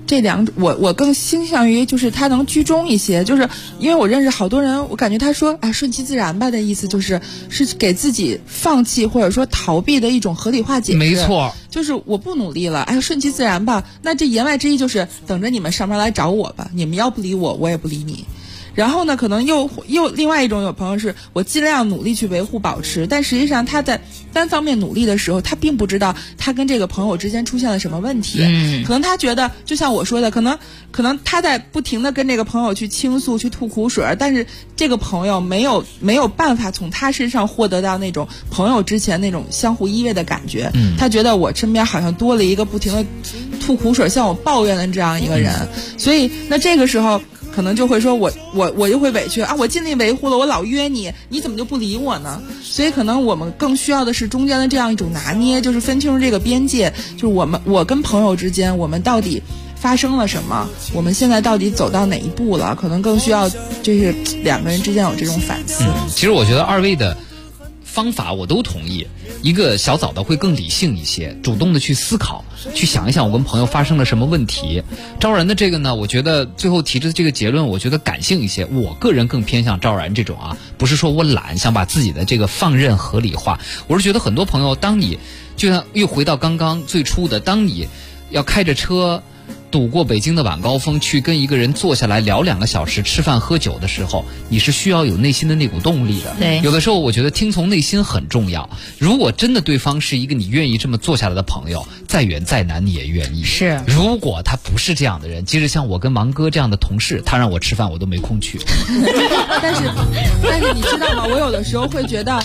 [SPEAKER 10] 这两种，我更倾向于就是他能居中一些，就是因为我认识好多人，我感觉他说顺其自然吧的意思是给自己放弃或者说逃避的一种合理化解释。
[SPEAKER 6] 没错，就是
[SPEAKER 10] 我不努力了，顺其自然吧。那这言外之意就是等着你们上班来找我吧，你们要不理我，我也不理你。然后呢，可能又另外一种有朋友是我尽量努力去维护保持，但实际上他在单方面努力的时候，他并不知道他跟这个朋友之间出现了什么问题。可能他觉得就像我说的，可能他在不停的跟这个朋友去倾诉去吐苦水，但是这个朋友没有办法从他身上获得到那种朋友之前那种相互依偎的感觉。他觉得我身边好像多了一个不停的吐苦水向我抱怨的这样一个人，所以那这个时候可能就会说我就会委屈我尽力维护了，我老约你怎么就不理我呢？所以可能我们更需要的是中间的这样一种拿捏，就是分清楚这个边界，就是我跟朋友之间我们到底发生了什么，我们现在到底走到哪一步了，可能更需要就是两个人之间有这种反思。
[SPEAKER 6] 其实我觉得二位的方法我都同意，一个小枣的会更理性一些，主动的去思考，去想一想我跟朋友发生了什么问题。昭然的这个呢，我觉得最后提出的这个结论，我觉得感性一些，我个人更偏向昭然这种不是说我懒想把自己的这个放任合理化，我是觉得很多朋友，当你就像又回到刚刚最初的，当你要开着车堵过北京的晚高峰去跟一个人坐下来聊2个小时吃饭喝酒的时候，你是需要有内心的那股动力的。
[SPEAKER 1] 对，
[SPEAKER 6] 有的时候我觉得听从内心很重要。如果真的对方是一个你愿意这么坐下来的朋友，再远再难你也愿意。
[SPEAKER 1] 是，
[SPEAKER 6] 如果他不是这样的人，即使像我跟王哥这样的同事，他让我吃饭我都没空去。
[SPEAKER 10] 但是你知道吗？我有的时候会觉得，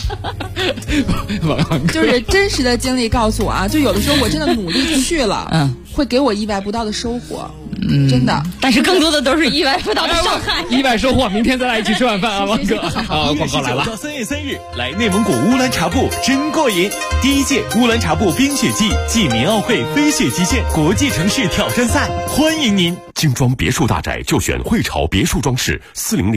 [SPEAKER 10] 就是真实的经历告诉我就有的时候我真的努力去了，会给我意外不到的收获。真的，
[SPEAKER 1] 但是更多的都是意外不到的伤害。
[SPEAKER 6] 意外收获，明天再来一起吃晚饭王哥。广告来了。
[SPEAKER 20] 到3月3日，来内蒙古乌兰察布真过瘾！第1届乌兰察布冰雪季暨民奥会飞雪极限国际城市挑战赛，欢迎您！
[SPEAKER 19] 精装别墅大宅就选汇潮别墅装饰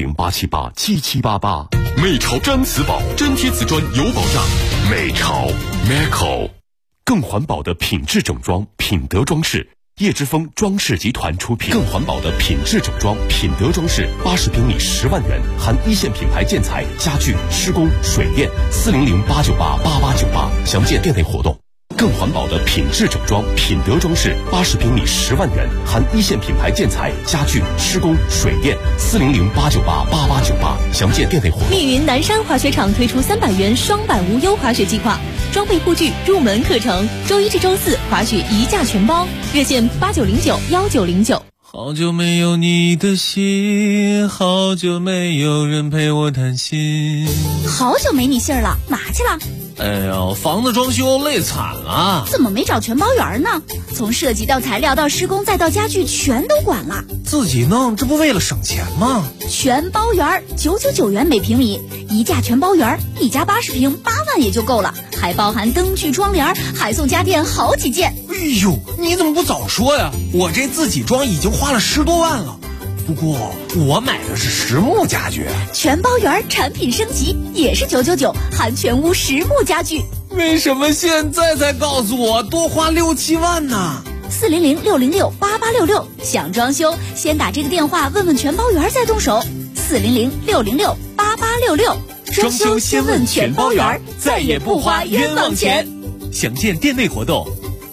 [SPEAKER 19] ，400-878-7788。
[SPEAKER 22] 美潮毡瓷宝，粘贴瓷砖有保障。
[SPEAKER 19] 美潮 Meco， 更环保的品质整装，品德装饰。叶之峰装饰集团出品，更环保的品质整装，品德装饰，80平米10万元，含1线品牌建材、家具、施工、水电，400-898-8898，详见店内活动。更环保的品质整装，品德装饰，80平米10万元，含1线品牌建材、家具、施工、水电，400-898-8898，详见店内活动。
[SPEAKER 21] 密云南山滑雪场推出300元双板无忧滑雪计划，装备护具入门课程，周1至周4滑雪一价全包，热线89091909。
[SPEAKER 7] 好久没有你的信，好久没有人陪我谈心。
[SPEAKER 21] 好久没你信儿了，哪去了？
[SPEAKER 7] 哎呀，房子装修累惨了。
[SPEAKER 21] 怎么没找全包员呢？从设计到材料到施工再到家具全都管了。
[SPEAKER 7] 自己弄，这不为了省钱吗？
[SPEAKER 21] 全包员999元每平米，一价全包员，一家80平8万也就够了，还包含灯具窗帘，还送家电好几件。
[SPEAKER 7] 哎呦，你怎么不早说呀？我这自己装已经花了10多万了。不过我买的是实木家具，
[SPEAKER 21] 全包员产品升级也是999，含全屋实木家具。
[SPEAKER 7] 为什么现在才告诉我多花6、7万呢
[SPEAKER 21] ？400-606-8866，想装修先打这个电话问问全包员再动手。400-606-8866，
[SPEAKER 7] 装修先问全包员，再也不花冤枉钱。详见店内活动。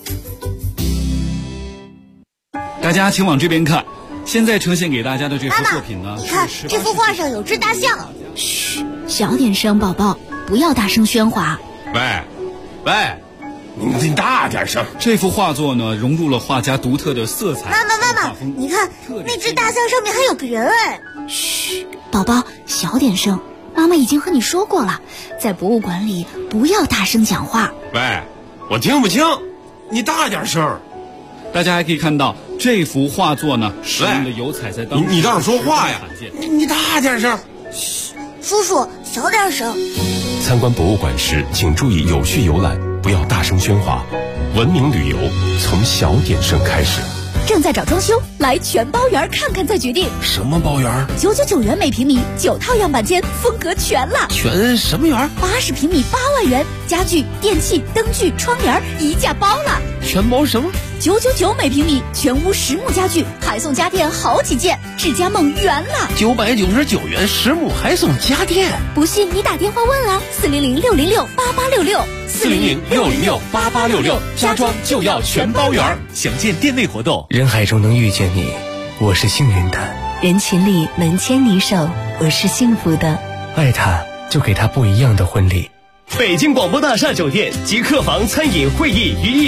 [SPEAKER 13] 大家请往这边看，现在呈现给大家的这幅作品呢，
[SPEAKER 8] 你看这幅画上有只大象。
[SPEAKER 21] 嘘，小点声，宝宝，不要大声喧哗。
[SPEAKER 7] 喂，你大点声。
[SPEAKER 13] 这幅画作呢，融入了画家独特的色彩。
[SPEAKER 8] 妈妈，你看那只大象上面还有个人哎。
[SPEAKER 21] 嘘，宝宝，小点声。妈妈已经和你说过了，在博物馆里不要大声讲话。
[SPEAKER 7] 喂，我听不清，你大点声。
[SPEAKER 13] 大家还可以看到这幅画作呢，使用的油彩在当中。
[SPEAKER 7] 你倒是说话呀！你大点声。
[SPEAKER 8] 嘘，叔叔小点声。
[SPEAKER 19] 参观博物馆时，请注意有序游览，不要大声喧哗。文明旅游从小点声开始。
[SPEAKER 21] 正在找装修，来全包园看看再决定。
[SPEAKER 7] 什么包园
[SPEAKER 21] ？999元每平米，9套样板间，风格全了。
[SPEAKER 7] 全什么园
[SPEAKER 21] ？80平米8万元，家具、电器、灯具、窗帘一价包了。
[SPEAKER 7] 全包什么
[SPEAKER 21] 999每平米，全屋实木家具，还送家电好几件，智家梦圆了
[SPEAKER 24] ！999元实木还送家电，
[SPEAKER 21] 不信你打电话问啊！400-606-8866，400-606-8866，
[SPEAKER 22] 家装就要全包圆。
[SPEAKER 14] 详见店内活动。
[SPEAKER 15] 人海中能遇见你，我是幸运的；
[SPEAKER 16] 人群里能牵你手，我是幸福的。
[SPEAKER 15] 爱他，就给他不一样的婚礼。
[SPEAKER 14] 北京广播大厦酒店及客房、餐饮、会议于一